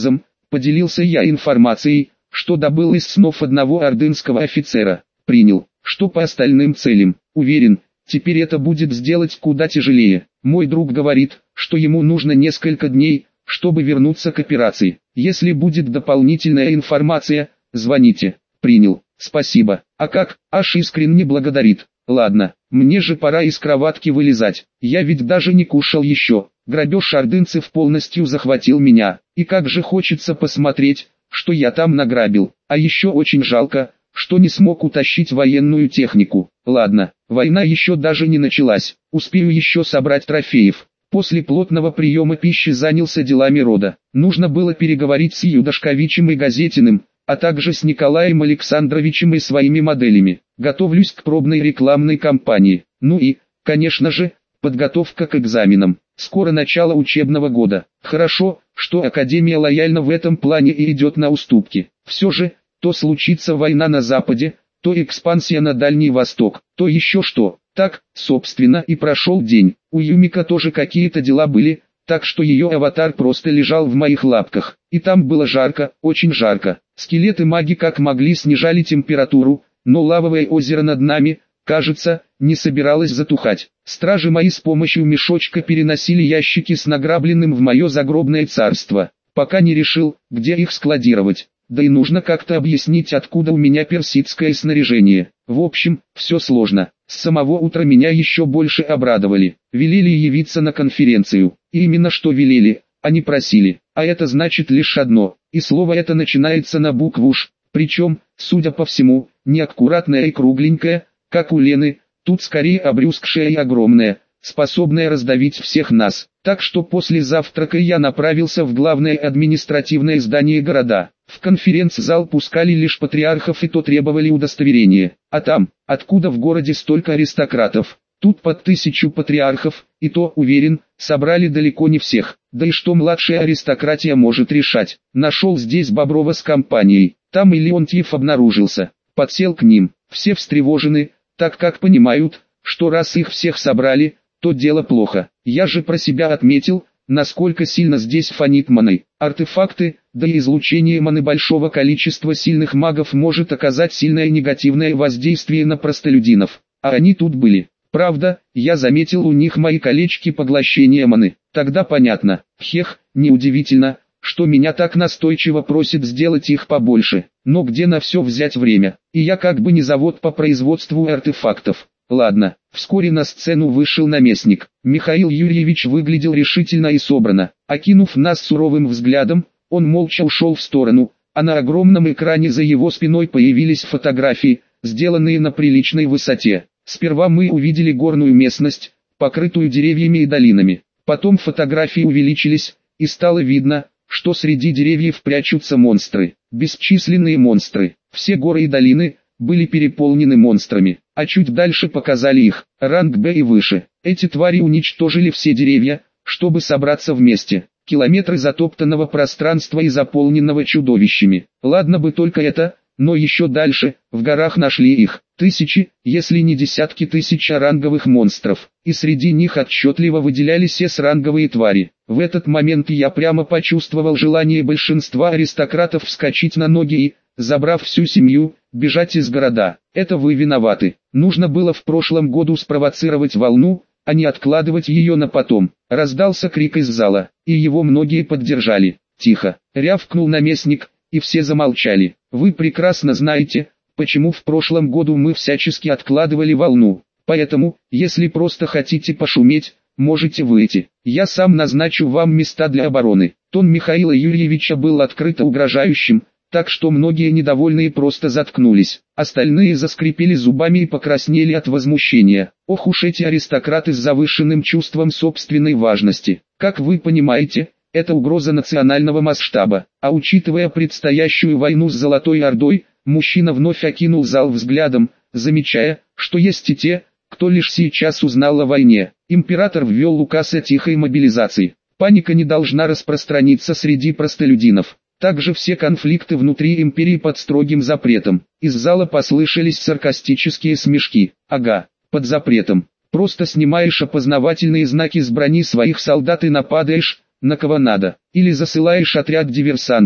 Поделился я информацией, что добыл из снов одного ордынского офицера. Принял, что по остальным целям, уверен, теперь это будет сделать куда тяжелее. Мой друг говорит, что ему нужно несколько дней, чтобы вернуться к операции. Если будет дополнительная информация, звоните. Принял, спасибо. А как? Аж искренне благодарит. Ладно, мне же пора из кроватки вылезать. Я ведь даже не кушал еще. Грабеж ордынцев полностью захватил меня. И как же хочется посмотреть, что я там награбил. А еще очень жалко, что не смог утащить военную технику. Ладно, война еще даже не началась. Успею еще собрать трофеев. После плотного приема пищи занялся делами рода. Нужно было переговорить с Юдашковичем и Газетиным, а также с Николаем Александровичем и своими моделями. Готовлюсь к пробной рекламной кампании. Ну и, конечно же, подготовка к экзаменам. Скоро начало учебного года. Хорошо, что Академия лояльна в этом плане и идет на уступки. Все же, то случится война на Западе, то экспансия на Дальний Восток, то еще что. Так, собственно, и прошел день. У Юмика тоже какие-то дела были, так что ее аватар просто лежал в моих лапках. И там было жарко, очень жарко. Скелеты маги как могли снижали температуру, но лавовое озеро над нами, кажется, не собиралось затухать. Стражи мои с помощью мешочка переносили ящики с награбленным в мое загробное царство, пока не решил, где их складировать. Да и нужно как-то объяснить, откуда у меня персидское снаряжение. В общем, все сложно. С самого утра меня еще больше обрадовали. Велели явиться на конференцию. И именно что велели, а не просили. А это значит лишь одно. И слово это начинается на букву «Ш». Причем, судя по всему, не аккуратное и кругленькое, как у Лены, тут скорее обрюзгшее и огромное, способное раздавить всех нас. Так что после завтрака я направился в главное административное здание города. В конференц-зал пускали лишь патриархов, и то требовали удостоверения. А там, откуда в городе столько аристократов, тут под тысячу патриархов, и то, уверен, собрали далеко не всех. Да и что младшая аристократия может решать? Нашел здесь Боброва с компанией. Там и Леонтьев обнаружился. Подсел к ним. Все встревожены, так как понимают, что раз их всех собрали, то дело плохо. Я же про себя отметил, насколько сильно здесь фонит маной. Артефакты, да и излучение маны большого количества сильных магов может оказать сильное негативное воздействие на простолюдинов. А они тут были. Правда, я заметил у них мои колечки поглощения маны. Тогда понятно. Хех, неудивительно, что меня так настойчиво просит сделать их побольше. Но где на все взять время? И я как бы не завод по производству артефактов. Ладно, вскоре на сцену вышел наместник. Михаил Юрьевич выглядел решительно и собрано. Окинув нас суровым взглядом, он молча ушел в сторону, а на огромном экране за его спиной появились фотографии, сделанные на приличной высоте. Сперва мы увидели горную местность, покрытую деревьями и долинами. Потом фотографии увеличились, и стало видно, что среди деревьев прячутся монстры. Бесчисленные монстры. Все горы и долины были переполнены монстрами, а чуть дальше показали их, ранг Б и выше. Эти твари уничтожили все деревья, чтобы собраться вместе. Километры затоптанного пространства и заполненного чудовищами. Ладно бы только это, но еще дальше, в горах нашли их. Тысячи, если не десятки тысяч ранговых монстров, и среди них отчетливо выделялись эс-ранговые твари. В этот момент я прямо почувствовал желание большинства аристократов вскочить на ноги и, забрав всю семью, бежать из города. Это вы виноваты. Нужно было в прошлом году спровоцировать волну, а не откладывать ее на потом. Раздался крик из зала, и его многие поддержали. Тихо, рявкнул наместник, и все замолчали. Вы прекрасно знаете, почему в прошлом году мы всячески откладывали волну. Поэтому, если просто хотите пошуметь, можете выйти. Я сам назначу вам места для обороны. Тон Михаила Юрьевича был открыто угрожающим, так что многие недовольные просто заткнулись. Остальные заскрипели зубами и покраснели от возмущения. Ох уж эти аристократы с завышенным чувством собственной важности. Как вы понимаете, это угроза национального масштаба. А учитывая предстоящую войну с Золотой Ордой, мужчина вновь окинул зал взглядом, замечая, что есть и те, кто лишь сейчас узнал о войне. Император ввел указ о тихой мобилизации. Паника не должна распространиться среди простолюдинов. Также все конфликты внутри империи под строгим запретом. Из зала послышались саркастические смешки. Ага, под запретом. Просто снимаешь опознавательные знаки с брони своих солдат и нападаешь, на кого надо. Или засылаешь отряд диверсантов,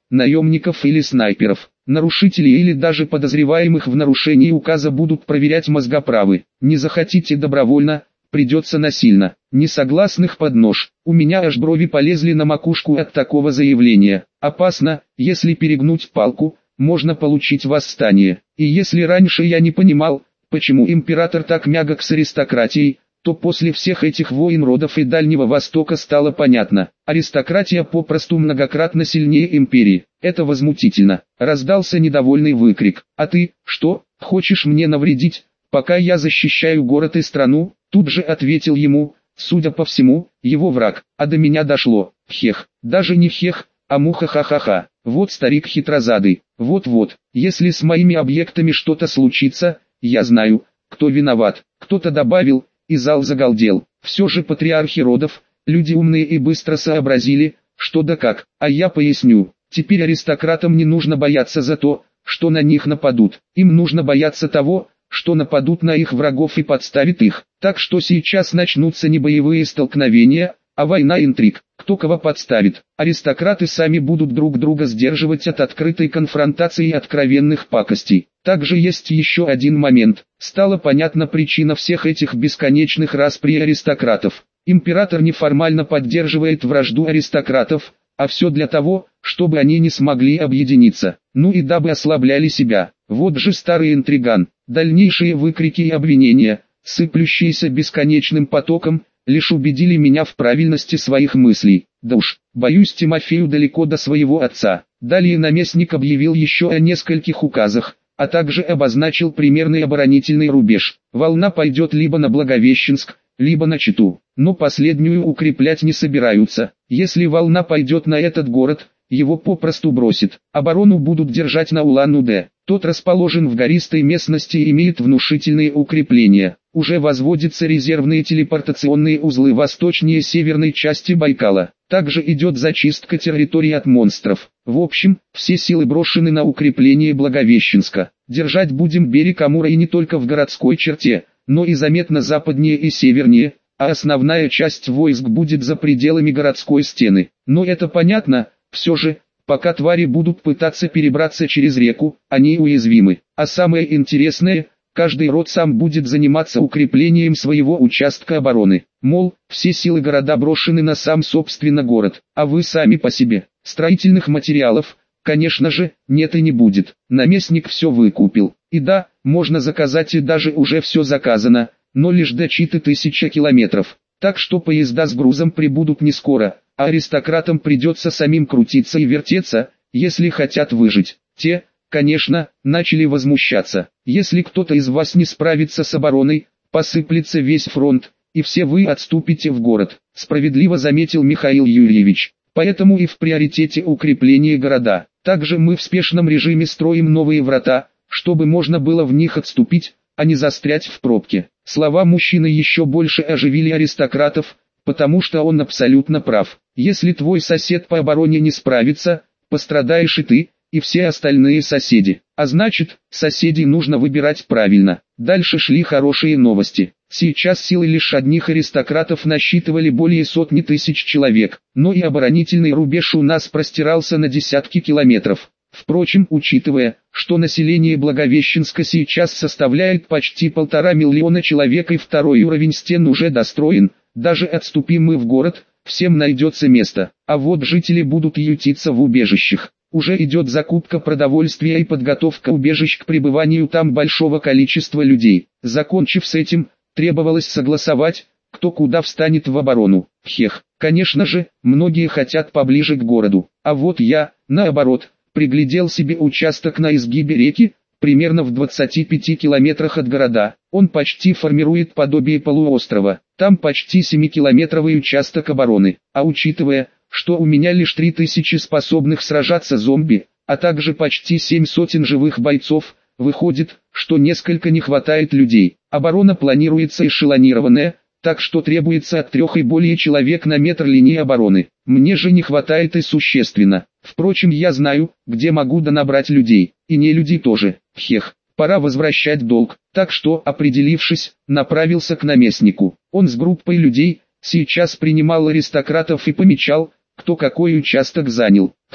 наемников или снайперов. Нарушителей или даже подозреваемых в нарушении указа будут проверять мозгоправы. Не захотите добровольно, придется насильно. Несогласных под нож. У меня аж брови полезли на макушку от такого заявления. Опасно, если перегнуть палку, можно получить восстание. И если раньше я не понимал, почему император так мягок с аристократией, то после всех этих войн родов и Дальнего Востока стало понятно. Аристократия попросту многократно сильнее империи. Это возмутительно. Раздался недовольный выкрик. А ты, что, хочешь мне навредить, пока я защищаю город и страну? Тут же ответил ему, судя по всему, его враг. А до меня дошло. Хех. Даже не хех, а муха-ха-ха-ха. Вот старик хитрозадый. Вот-вот, если с моими объектами что-то случится, я знаю, кто виноват. Кто-то добавил, и зал загалдел. Все же патриархи родов, люди умные и быстро сообразили, что да как. А я поясню, теперь аристократам не нужно бояться за то, что на них нападут. Им нужно бояться того, что нападут на их врагов и подставят их. Так что сейчас начнутся не боевые столкновения, а война интриг. Кто кого подставит. Аристократы сами будут друг друга сдерживать от открытой конфронтации и откровенных пакостей. Также есть еще один момент. Стала понятна причина всех этих бесконечных распри аристократов. Император неформально поддерживает вражду аристократов, а все для того, чтобы они не смогли объединиться. Ну и дабы ослабляли себя. Вот же старый интриган. Дальнейшие выкрики и обвинения, сыплющиеся бесконечным потоком, лишь убедили меня в правильности своих мыслей. Да уж, боюсь, Тимофею далеко до своего отца. Далее наместник объявил еще о нескольких указах, а также обозначил примерный оборонительный рубеж. Волна пойдет либо на Благовещенск, либо на Читу, но последнюю укреплять не собираются. Если волна пойдет на этот город, его попросту бросит. Оборону будут держать на Улан-Удэ. Тот расположен в гористой местности и имеет внушительные укрепления. Уже возводятся резервные телепортационные узлы восточнее северной части Байкала. Также идет зачистка территории от монстров. В общем, все силы брошены на укрепление Благовещенска. Держать будем берег Амура и не только в городской черте, но и заметно западнее и севернее, а основная часть войск будет за пределами городской стены. Но это понятно, все же, пока твари будут пытаться перебраться через реку, они уязвимы. А самое интересное, каждый род сам будет заниматься укреплением своего участка обороны. Мол, все силы города брошены на сам собственно город, а вы сами по себе. Строительных материалов, конечно же, нет и не будет. Наместник все выкупил. И да, можно заказать и даже уже все заказано, но лишь до Читы тысяча километров. Так что поезда с грузом прибудут не скоро, а аристократам придется самим крутиться и вертеться, если хотят выжить. Те, конечно, начали возмущаться. Если кто-то из вас не справится с обороной, посыплется весь фронт, и все вы отступите в город, справедливо заметил Михаил Юрьевич. Поэтому и в приоритете укрепление города. Также мы в спешном режиме строим новые врата, чтобы можно было в них отступить, а не застрять в пробке. Слова мужчины еще больше оживили аристократов, потому что он абсолютно прав. Если твой сосед по обороне не справится, пострадаешь и ты, и все остальные соседи. А значит, соседей нужно выбирать правильно. Дальше шли хорошие новости. Сейчас силы лишь одних аристократов насчитывали более сотни тысяч человек, но и оборонительный рубеж у нас простирался на десятки километров. Впрочем, учитывая, что население Благовещенска сейчас составляет почти полтора миллиона человек и второй уровень стен уже достроен, даже отступим мы в город, всем найдется место, а вот жители будут ютиться в убежищах. Уже идет закупка продовольствия и подготовка убежищ к пребыванию там большого количества людей. Закончив с этим, требовалось согласовать, кто куда встанет в оборону. Хех, конечно же, многие хотят поближе к городу, а вот я, наоборот, приглядел себе участок на изгибе реки, примерно в двадцати пяти километрах от города. Он почти формирует подобие полуострова. Там почти семикилометровый участок обороны. А учитывая, что у меня лишь три тысячи способных сражаться зомби, а также почти семь сотен живых бойцов, выходит, что несколько не хватает людей. Оборона планируется эшелонированная, так что требуется от трех и более человек на метр линии обороны. Мне же не хватает и существенно. Впрочем, я знаю, где могу донабрать людей, и не людей тоже. Хех, пора возвращать долг. Так что, определившись, направился к наместнику. Он с группой людей сейчас принимал аристократов и помечал, кто какой участок занял. Хах,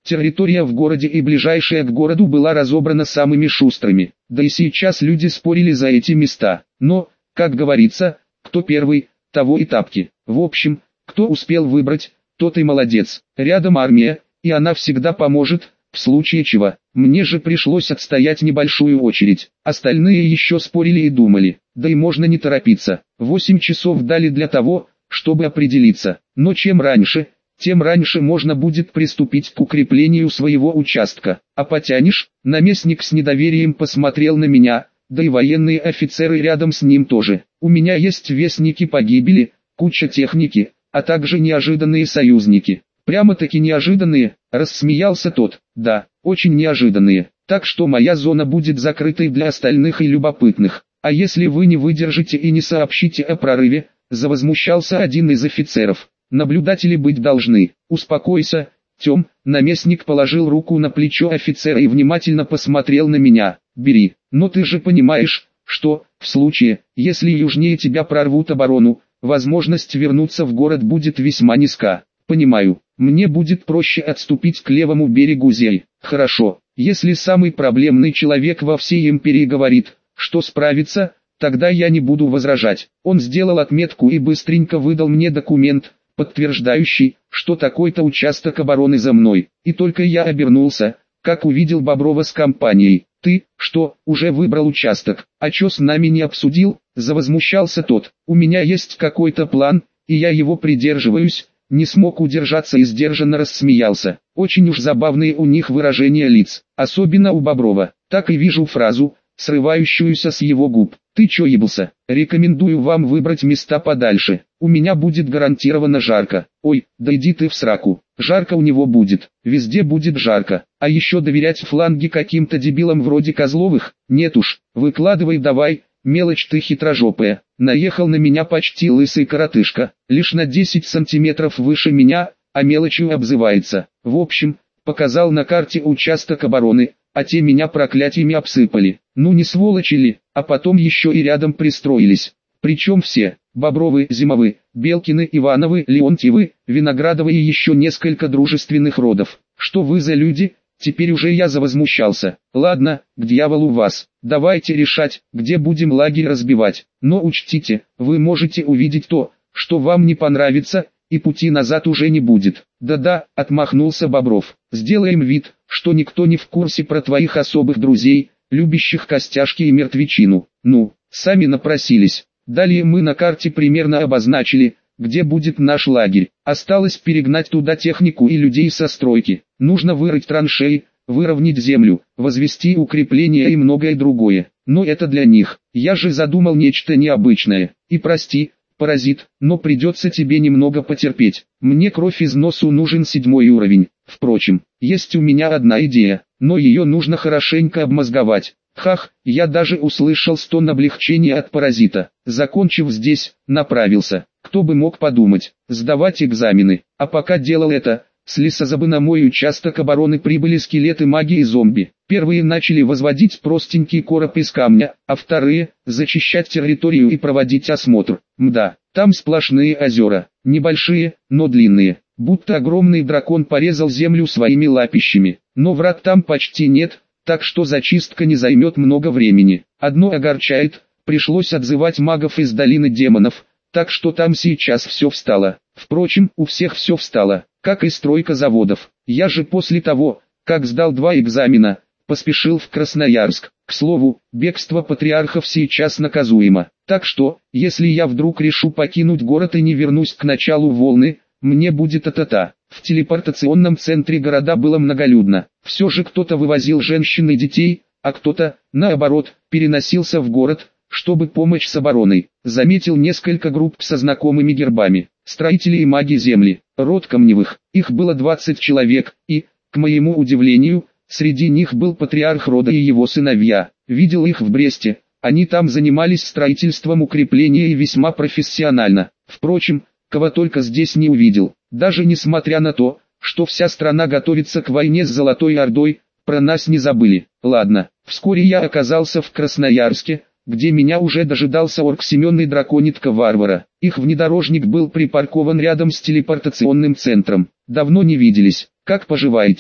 Территория в городе и ближайшая к городу была разобрана самыми шустрыми, да и сейчас люди спорили за эти места. Но, как говорится, кто первый, того и тапки. В общем, кто успел выбрать, тот и молодец. Рядом армия, и она всегда поможет, в случае чего. Мне же пришлось отстоять небольшую очередь. Остальные еще спорили и думали, да и можно не торопиться. Восемь часов дали для того, чтобы определиться. Но чем раньше, тем раньше можно будет приступить к укреплению своего участка. А потянешь? Наместник с недоверием посмотрел на меня, да и военные офицеры рядом с ним тоже. У меня есть вестники погибели, куча техники, а также неожиданные союзники. Прямо-таки неожиданные, рассмеялся тот. Да, очень неожиданные. Так что моя зона будет закрытой для остальных и любопытных. А если вы не выдержите и не сообщите о прорыве, завозмущался один из офицеров. Наблюдатели быть должны. Успокойся, Тем. Наместник положил руку на плечо офицера и внимательно посмотрел на меня. Бери. Но ты же понимаешь, что, в случае, если южнее тебя прорвут оборону, возможность вернуться в город будет весьма низка. Понимаю. Мне будет проще отступить к левому берегу Зей. Хорошо. Если самый проблемный человек во всей империи говорит, что справится, тогда я не буду возражать. Он сделал отметку и быстренько выдал мне документ, подтверждающий, что такой-то участок обороны за мной. И только я обернулся, как увидел Боброва с компанией. «Ты, что, уже выбрал участок? А чё с нами не обсудил?» – завозмущался тот. «У меня есть какой-то план, и я его придерживаюсь». Не смог удержаться и сдержанно рассмеялся. Очень уж забавные у них выражения лиц, особенно у Боброва. Так и вижу фразу, срывающуюся с его губ. «Ты чё ебался? Рекомендую вам выбрать места подальше. У меня будет гарантированно жарко». «Ой, да иди ты в сраку. Жарко у него будет. Везде будет жарко. А еще доверять фланги каким-то дебилам вроде Козловых? Нет уж. Выкладывай давай. Мелочь ты хитрожопая». Наехал на меня почти лысый коротышка, лишь на десять сантиметров выше меня, а мелочью обзывается. В общем, показал на карте участок обороны, а те меня проклятиями обсыпали. Ну не сволочи ли, а потом еще и рядом пристроились. Причем все, Бобровы, Зимовы, Белкины, Ивановы, Леонтьевы, Виноградовы и еще несколько дружественных родов. Что вы за люди? Теперь уже я завозмущался. Ладно, к дьяволу вас. Давайте решать, где будем лагерь разбивать. Но учтите, вы можете увидеть то, что вам не понравится, и пути назад уже не будет. Да-да, отмахнулся Бобров. Сделаем вид, что никто не в курсе про твоих особых друзей, любящих костяшки и мертвечину. Ну, сами напросились. Далее мы на карте примерно обозначили, где будет наш лагерь. Осталось перегнать туда технику и людей со стройки. Нужно вырыть траншеи, выровнять землю, возвести укрепления и многое другое. Но это для них. Я же задумал нечто необычное. И прости, паразит, но придется тебе немного потерпеть. Мне кровь из носу нужен седьмой уровень. Впрочем, есть у меня одна идея, но ее нужно хорошенько обмозговать. Хах, я даже услышал стон облегчения от паразита. Закончив здесь, направился, кто бы мог подумать, сдавать экзамены. А пока делал это, с лесозабы на мой участок обороны прибыли скелеты маги и зомби. Первые начали возводить простенький короб из камня, а вторые – зачищать территорию и проводить осмотр. Мда, там сплошные озера, небольшие, но длинные. Будто огромный дракон порезал землю своими лапищами. Но врат там почти нет, так что зачистка не займет много времени. Одно огорчает, пришлось отзывать магов из долины демонов, так что там сейчас все встало. Впрочем, у всех все встало, как и стройка заводов. Я же после того, как сдал два экзамена, поспешил в Красноярск. К слову, бегство патриархов сейчас наказуемо. Так что, если я вдруг решу покинуть город и не вернусь к началу волны, мне будет а-та-та. В телепортационном центре города было многолюдно. Все же кто-то вывозил женщин и детей, а кто-то, наоборот, переносился в город, чтобы помочь с обороной. Заметил несколько групп со знакомыми гербами. Строители и маги земли, род Камневых. Их было двадцать человек, и, к моему удивлению, среди них был патриарх рода и его сыновья. Видел их в Бресте. Они там занимались строительством укрепления и весьма профессионально. Впрочем, кого только здесь не увидел. Даже несмотря на то, что вся страна готовится к войне с Золотой Ордой, про нас не забыли. Ладно, вскоре я оказался в Красноярске, где меня уже дожидался орк Семен и драконитка Варвара. Их внедорожник был припаркован рядом с телепортационным центром. Давно не виделись. Как поживаете?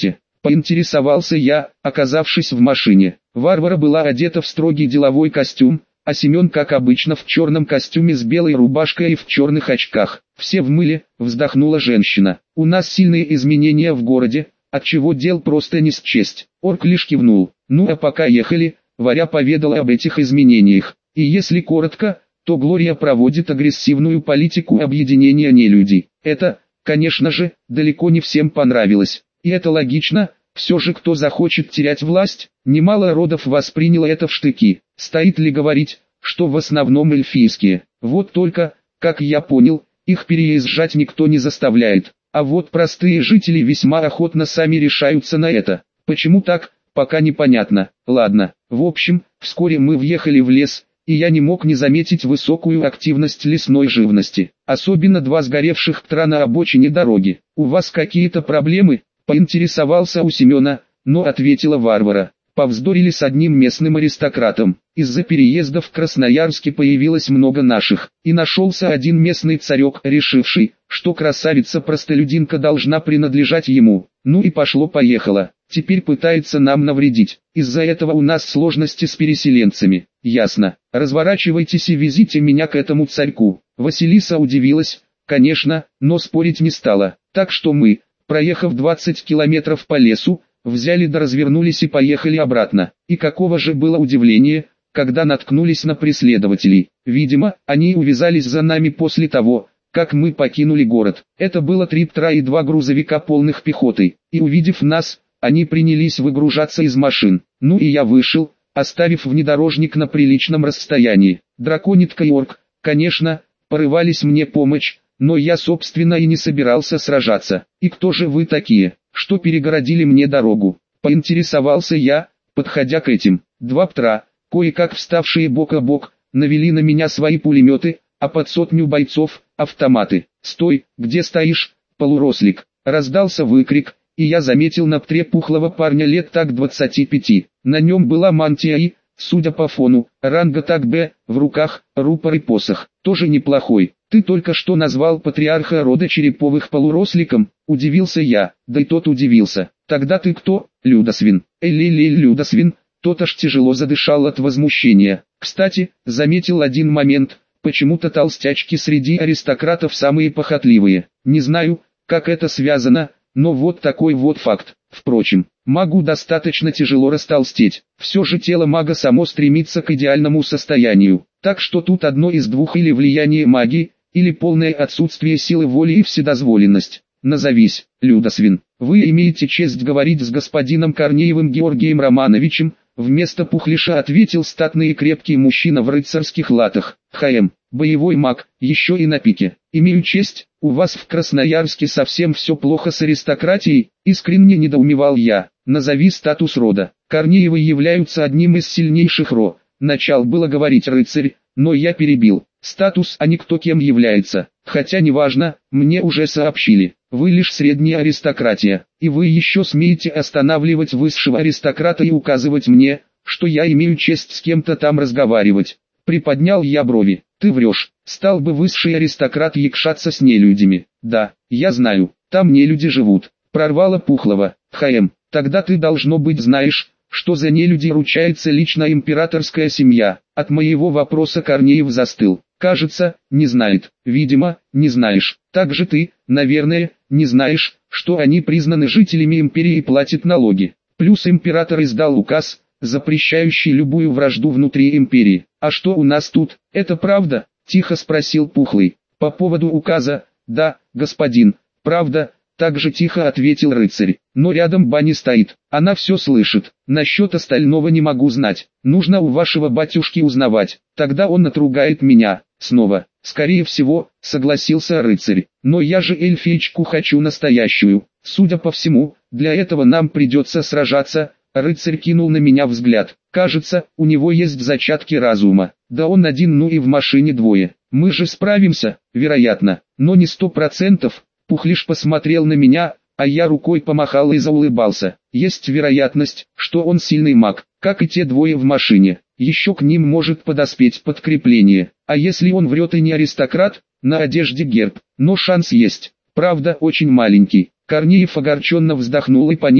Поинтересовался я, оказавшись в машине. Варвара была одета в строгий деловой костюм, а Семен, как обычно, в черном костюме с белой рубашкой и в черных очках. «Все в мыле», — вздохнула женщина. «У нас сильные изменения в городе, отчего дел просто не счесть». Орк лишь кивнул. «Ну а пока ехали, Варя поведала об этих изменениях. И если коротко, то Глория проводит агрессивную политику объединения нелюдей. Это, конечно же, далеко не всем понравилось. И это логично, все же кто захочет терять власть, немало родов восприняло это в штыки. Стоит ли говорить, что в основном эльфийские. Вот только, как я понял, их переезжать никто не заставляет. А вот простые жители весьма охотно сами решаются на это. Почему так, пока непонятно. Ладно, в общем, вскоре мы въехали в лес, и я не мог не заметить высокую активность лесной живности. Особенно два сгоревших птра на обочине дороги. «У вас какие-то проблемы?» — поинтересовался у Семена, но ответила Варвара. «Повздорили с одним местным аристократом. Из-за переезда в Красноярске появилось много наших, и нашелся один местный царек, решивший, что красавица-простолюдинка должна принадлежать ему. Ну и пошло-поехало. Теперь пытается нам навредить. Из-за этого у нас сложности с переселенцами». «Ясно. Разворачивайтесь и везите меня к этому царьку». Василиса удивилась, конечно, но спорить не стала. Так что мы, проехав двадцать километров по лесу, взяли да развернулись и поехали обратно. И какого же было удивление, когда наткнулись на преследователей. Видимо, они увязались за нами после того, как мы покинули город. Это было три птра и два грузовика полных пехотой. И увидев нас, они принялись выгружаться из машин. Ну и я вышел, оставив внедорожник на приличном расстоянии. Драконитка и орк, конечно, порывались мне помочь, но я собственно и не собирался сражаться. «И кто же вы такие, что перегородили мне дорогу?» — поинтересовался я, подходя к этим. Два птра, кое-как вставшие бок о бок, навели на меня свои пулеметы, а под сотню бойцов — автоматы. «Стой, где стоишь, полурослик!» — раздался выкрик, и я заметил на птре пухлого парня лет так двадцати пяти. На нем была мантия и, судя по фону, ранга так Б, в руках рупор и посох. «Тоже неплохой. Ты только что назвал патриарха рода Череповых полуросликом?» — удивился я. Да и тот удивился. «Тогда ты кто, Людосвин?» «Эль-эль-эль, Людосвин». Тот аж тяжело задышал от возмущения. Кстати, заметил один момент. Почему-то толстячки среди аристократов самые похотливые. Не знаю, как это связано, но вот такой вот факт. Впрочем, магу достаточно тяжело растолстеть. Все же тело мага само стремится к идеальному состоянию. Так что тут одно из двух: или влияние магии, или полное отсутствие силы воли и вседозволенность. «Назовись, Людосвин. Вы имеете честь говорить с господином Корнеевым Георгием Романовичем», вместо Пухлиша ответил статный и крепкий мужчина в рыцарских латах. «ХМ, боевой маг, еще и на пике. Имею честь, у вас в Красноярске совсем все плохо с аристократией?» Искренне недоумевал я. «Назови статус рода». «Корнеевы являются одним из сильнейших ро». Начал было говорить рыцарь, но я перебил. «Статус, а не кто кем является. Хотя неважно, мне уже сообщили. Вы лишь средняя аристократия, и вы еще смеете останавливать высшего аристократа и указывать мне, что я имею честь с кем-то там разговаривать». Приподнял я брови. «Ты врешь. Стал бы высший аристократ якшаться с нелюдями?» «Да, я знаю, там нелюди живут». Прорвало Пухлого. «ХМ, тогда ты должно быть знаешь, что за нелюди ручается лично императорская семья». От моего вопроса Корнеев застыл. «Кажется, не знает». «Видимо, не знаешь. Так же ты, наверное, не знаешь, что они признаны жителями империи и платят налоги. Плюс император издал указ, запрещающий любую вражду внутри империи». «А что у нас тут, это правда?» — тихо спросил Пухлый. «По поводу указа, да, господин, правда», — так же тихо ответил рыцарь. «Но рядом Бани стоит, она все слышит. Насчет остального не могу знать, нужно у вашего батюшки узнавать, тогда он отругает меня». Снова, «Скорее всего», — согласился рыцарь. «Но я же эльфичку хочу настоящую. Судя по всему, для этого нам придется сражаться». Рыцарь кинул на меня взгляд. «Кажется, у него есть зачатки разума. Да он один, ну и в машине двое. Мы же справимся, вероятно, но не сто процентов». Пухлиш посмотрел на меня, а я рукой помахал и заулыбался. «Есть вероятность, что он сильный маг, как и те двое в машине. Еще к ним может подоспеть подкрепление. А если он врет и не аристократ, на одежде герб, но шанс есть. Правда, очень маленький». Корнеев огорченно вздохнул и паник,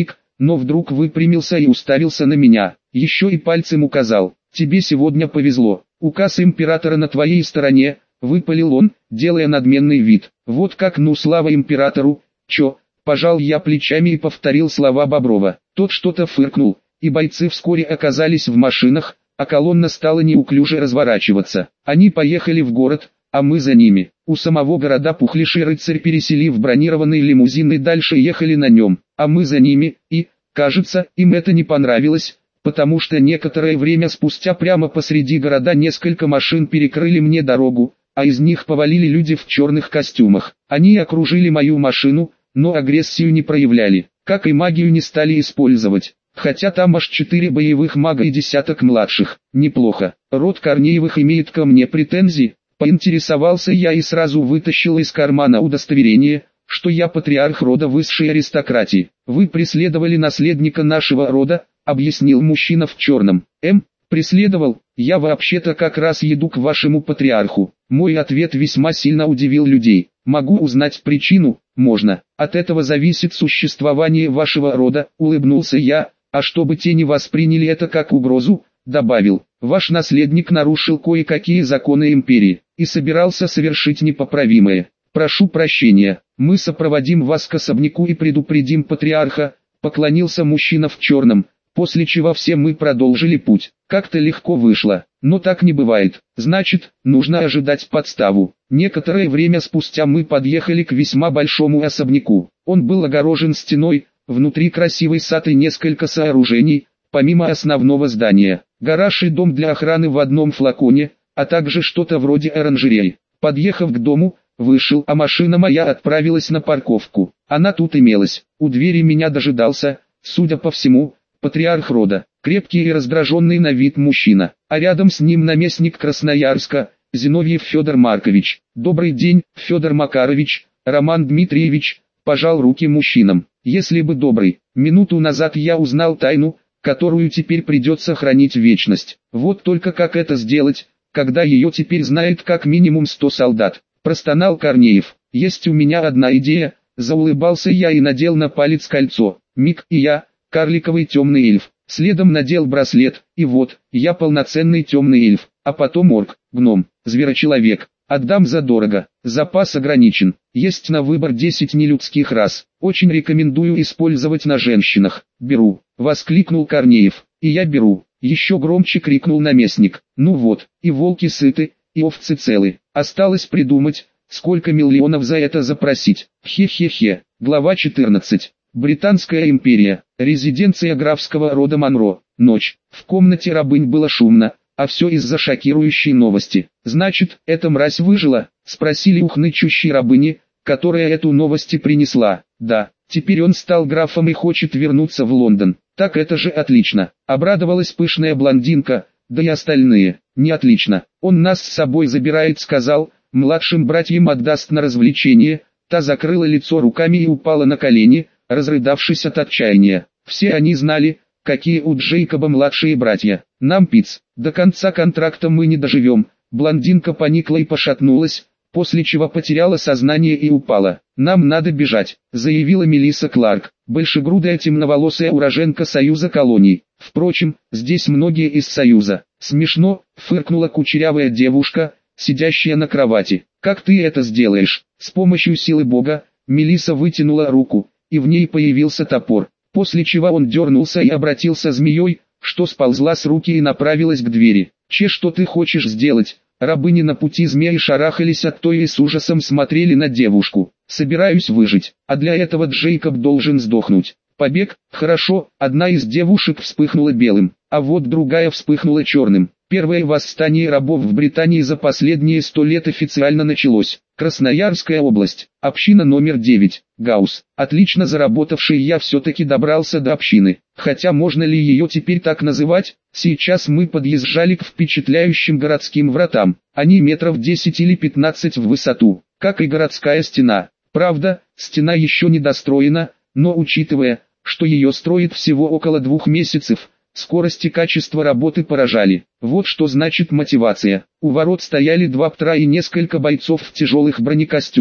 но вдруг выпрямился и уставился на меня, еще и пальцем указал. «Тебе сегодня повезло, указ императора на твоей стороне», — выпалил он, делая надменный вид. «Вот как, ну слава императору, чё?» Пожал я плечами и повторил слова Боброва. Тот что-то фыркнул, и бойцы вскоре оказались в машинах, а колонна стала неуклюже разворачиваться. Они поехали в город, а мы за ними. У самого города Пухлейший рыцарь пересели в бронированный лимузин и дальше ехали на нем, а мы за ними, и, кажется, им это не понравилось, потому что некоторое время спустя прямо посреди города несколько машин перекрыли мне дорогу, а из них повалили люди в черных костюмах. Они окружили мою машину, но агрессию не проявляли, как и магию не стали использовать. Хотя там аж четыре боевых мага и десяток младших. Неплохо. Род Корнеевых имеет ко мне претензии? Поинтересовался я и сразу вытащил из кармана удостоверение, что я патриарх рода высшей аристократии. Вы преследовали наследника нашего рода, объяснил мужчина в черном. М. Преследовал? Я вообще-то как раз еду к вашему патриарху. Мой ответ весьма сильно удивил людей. Могу узнать причину? Можно. От этого зависит существование вашего рода, улыбнулся я, а чтобы те не восприняли это как угрозу, добавил. Ваш наследник нарушил кое-какие законы империи и собирался совершить непоправимое. Прошу прощения, мы сопроводим вас к особняку и предупредим патриарха, поклонился мужчина в черном, после чего все мы продолжили путь. Как-то легко вышло, но так не бывает, значит, нужно ожидать подставу. Некоторое время спустя мы подъехали к весьма большому особняку. Он был огорожен стеной, внутри красивый сад и несколько сооружений, помимо основного здания. Гараж и дом для охраны в одном флаконе, а также что-то вроде оранжереи. Подъехав к дому, вышел, а машина моя отправилась на парковку. Она тут имелась. У двери меня дожидался, судя по всему, патриарх рода, крепкий и раздраженный на вид мужчина, а рядом с ним наместник Красноярска, Зиновьев Федор Маркович. «Добрый день, Федор Макарович», Роман Дмитриевич, пожал руки мужчинам. «Если бы добрый, минуту назад я узнал тайну, которую теперь придется хранить вечность. Вот только как это сделать, когда ее теперь знает как минимум сто солдат», простонал Корнеев. «Есть у меня одна идея», заулыбался я и надел на палец кольцо. Миг, и я, карликовый темный эльф, следом надел браслет, и вот, я полноценный темный эльф, а потом орк, гном, зверочеловек. Отдам задорого, запас ограничен, есть на выбор десять нелюдских рас, очень рекомендую использовать на женщинах. «Беру», воскликнул Корнеев, «и я беру», еще громче крикнул наместник. «Ну вот, и волки сыты, и овцы целы, осталось придумать, сколько миллионов за это запросить». Хе-хе-хе. Глава четырнадцать. Британская империя, резиденция графского рода Монро. Ночь. В комнате рабынь было шумно, а все из-за шокирующей новости. «Значит, эта мразь выжила?» — спросили у хнычущей рабыни, которая эту новость и принесла. «Да, теперь он стал графом и хочет вернуться в Лондон». «Так это же отлично!» — обрадовалась пышная блондинка, да и остальные. «Не отлично, он нас с собой забирает», — сказал, младшим братьям отдаст на развлечение. Та закрыла лицо руками и упала на колени, разрыдавшись от отчаяния. Все они знали, какие у Джейкоба младшие братья. «Нам пиц, до конца контракта мы не доживем». Блондинка поникла и пошатнулась, после чего потеряла сознание и упала. «Нам надо бежать», — заявила Мелисса Кларк, большегрудая темноволосая уроженка Союза колоний. «Впрочем, здесь многие из Союза». «Смешно», — фыркнула кучерявая девушка, сидящая на кровати. «Как ты это сделаешь?» С помощью силы Бога, Мелисса вытянула руку, и в ней появился топор, после чего он дернулся и обратился змеей, что сползла с руки и направилась к двери. «Че, что ты хочешь сделать?» Рабыни на пути змеи шарахались от той и с ужасом смотрели на девушку. «Собираюсь выжить, а для этого Джейкоб должен сдохнуть». «Побег? Хорошо», одна из девушек вспыхнула белым, а вот другая вспыхнула черным. Первое восстание рабов в Британии за последние сто лет официально началось. Красноярская область, община номер девять, Гаусс. Отлично заработавший я все-таки добрался до общины. Хотя можно ли ее теперь так называть? Сейчас мы подъезжали к впечатляющим городским вратам. Они метров десять или пятнадцать в высоту, как и городская стена. Правда, стена еще не достроена, но учитывая, что ее строит всего около двух месяцев, скорость и качество работы поражали. Вот что значит мотивация. У ворот стояли два птра и несколько бойцов в тяжелых бронекостюмах.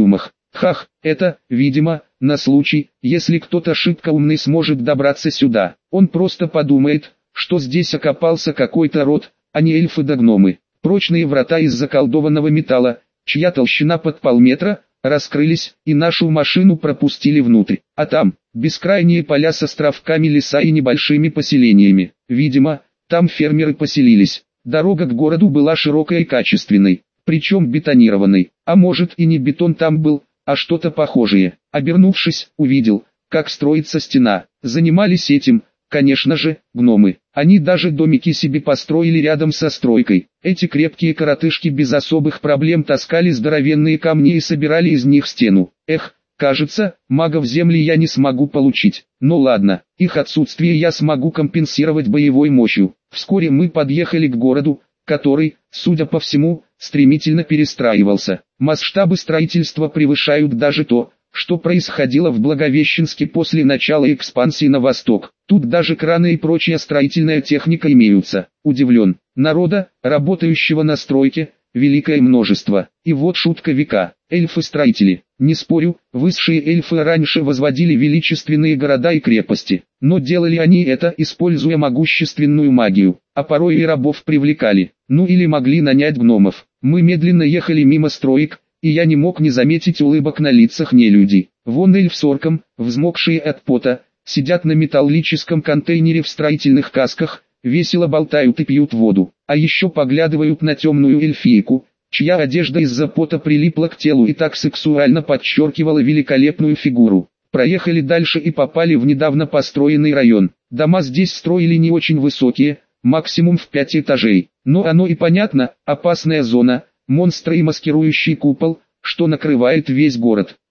Хах, это, видимо, на случай, если кто-то шибко умный сможет добраться сюда. Он просто подумает, что здесь окопался какой-то род, а не эльфы да гномы. Прочные врата из заколдованного металла, чья толщина под полметра, раскрылись, и нашу машину пропустили внутрь. А там, бескрайние поля с островками леса и небольшими поселениями. Видимо, там фермеры поселились. Дорога к городу была широкой и качественной, причем бетонированной. А может и не бетон там был, а что-то похожее. Обернувшись, увидел, как строится стена. Занимались этим, конечно же, гномы. Они даже домики себе построили рядом со стройкой. Эти крепкие коротышки без особых проблем таскали здоровенные камни и собирали из них стену. Эх, кажется, магов земли я не смогу получить. Ну ладно, их отсутствие я смогу компенсировать боевой мощью. Вскоре мы подъехали к городу, который, судя по всему, стремительно перестраивался. Масштабы строительства превышают даже то, что происходило в Благовещенске после начала экспансии на восток. Тут даже краны и прочая строительная техника имеются. Удивлен. Народа, работающего на стройке, великое множество. И вот шутка века. Эльфы-строители. Не спорю, высшие эльфы раньше возводили величественные города и крепости. Но делали они это, используя могущественную магию. А порой и рабов привлекали. Ну или могли нанять гномов. Мы медленно ехали мимо строек, и я не мог не заметить улыбок на лицах нелюдей. Вон эльф с орком, взмокшие от пота, сидят на металлическом контейнере в строительных касках, весело болтают и пьют воду. А еще поглядывают на темную эльфийку, чья одежда из-за пота прилипла к телу и так сексуально подчеркивала великолепную фигуру. Проехали дальше и попали в недавно построенный район. Дома здесь строили не очень высокие, максимум в пять этажей. Но оно и понятно, опасная зона, монстры и маскирующий купол, что накрывает весь город.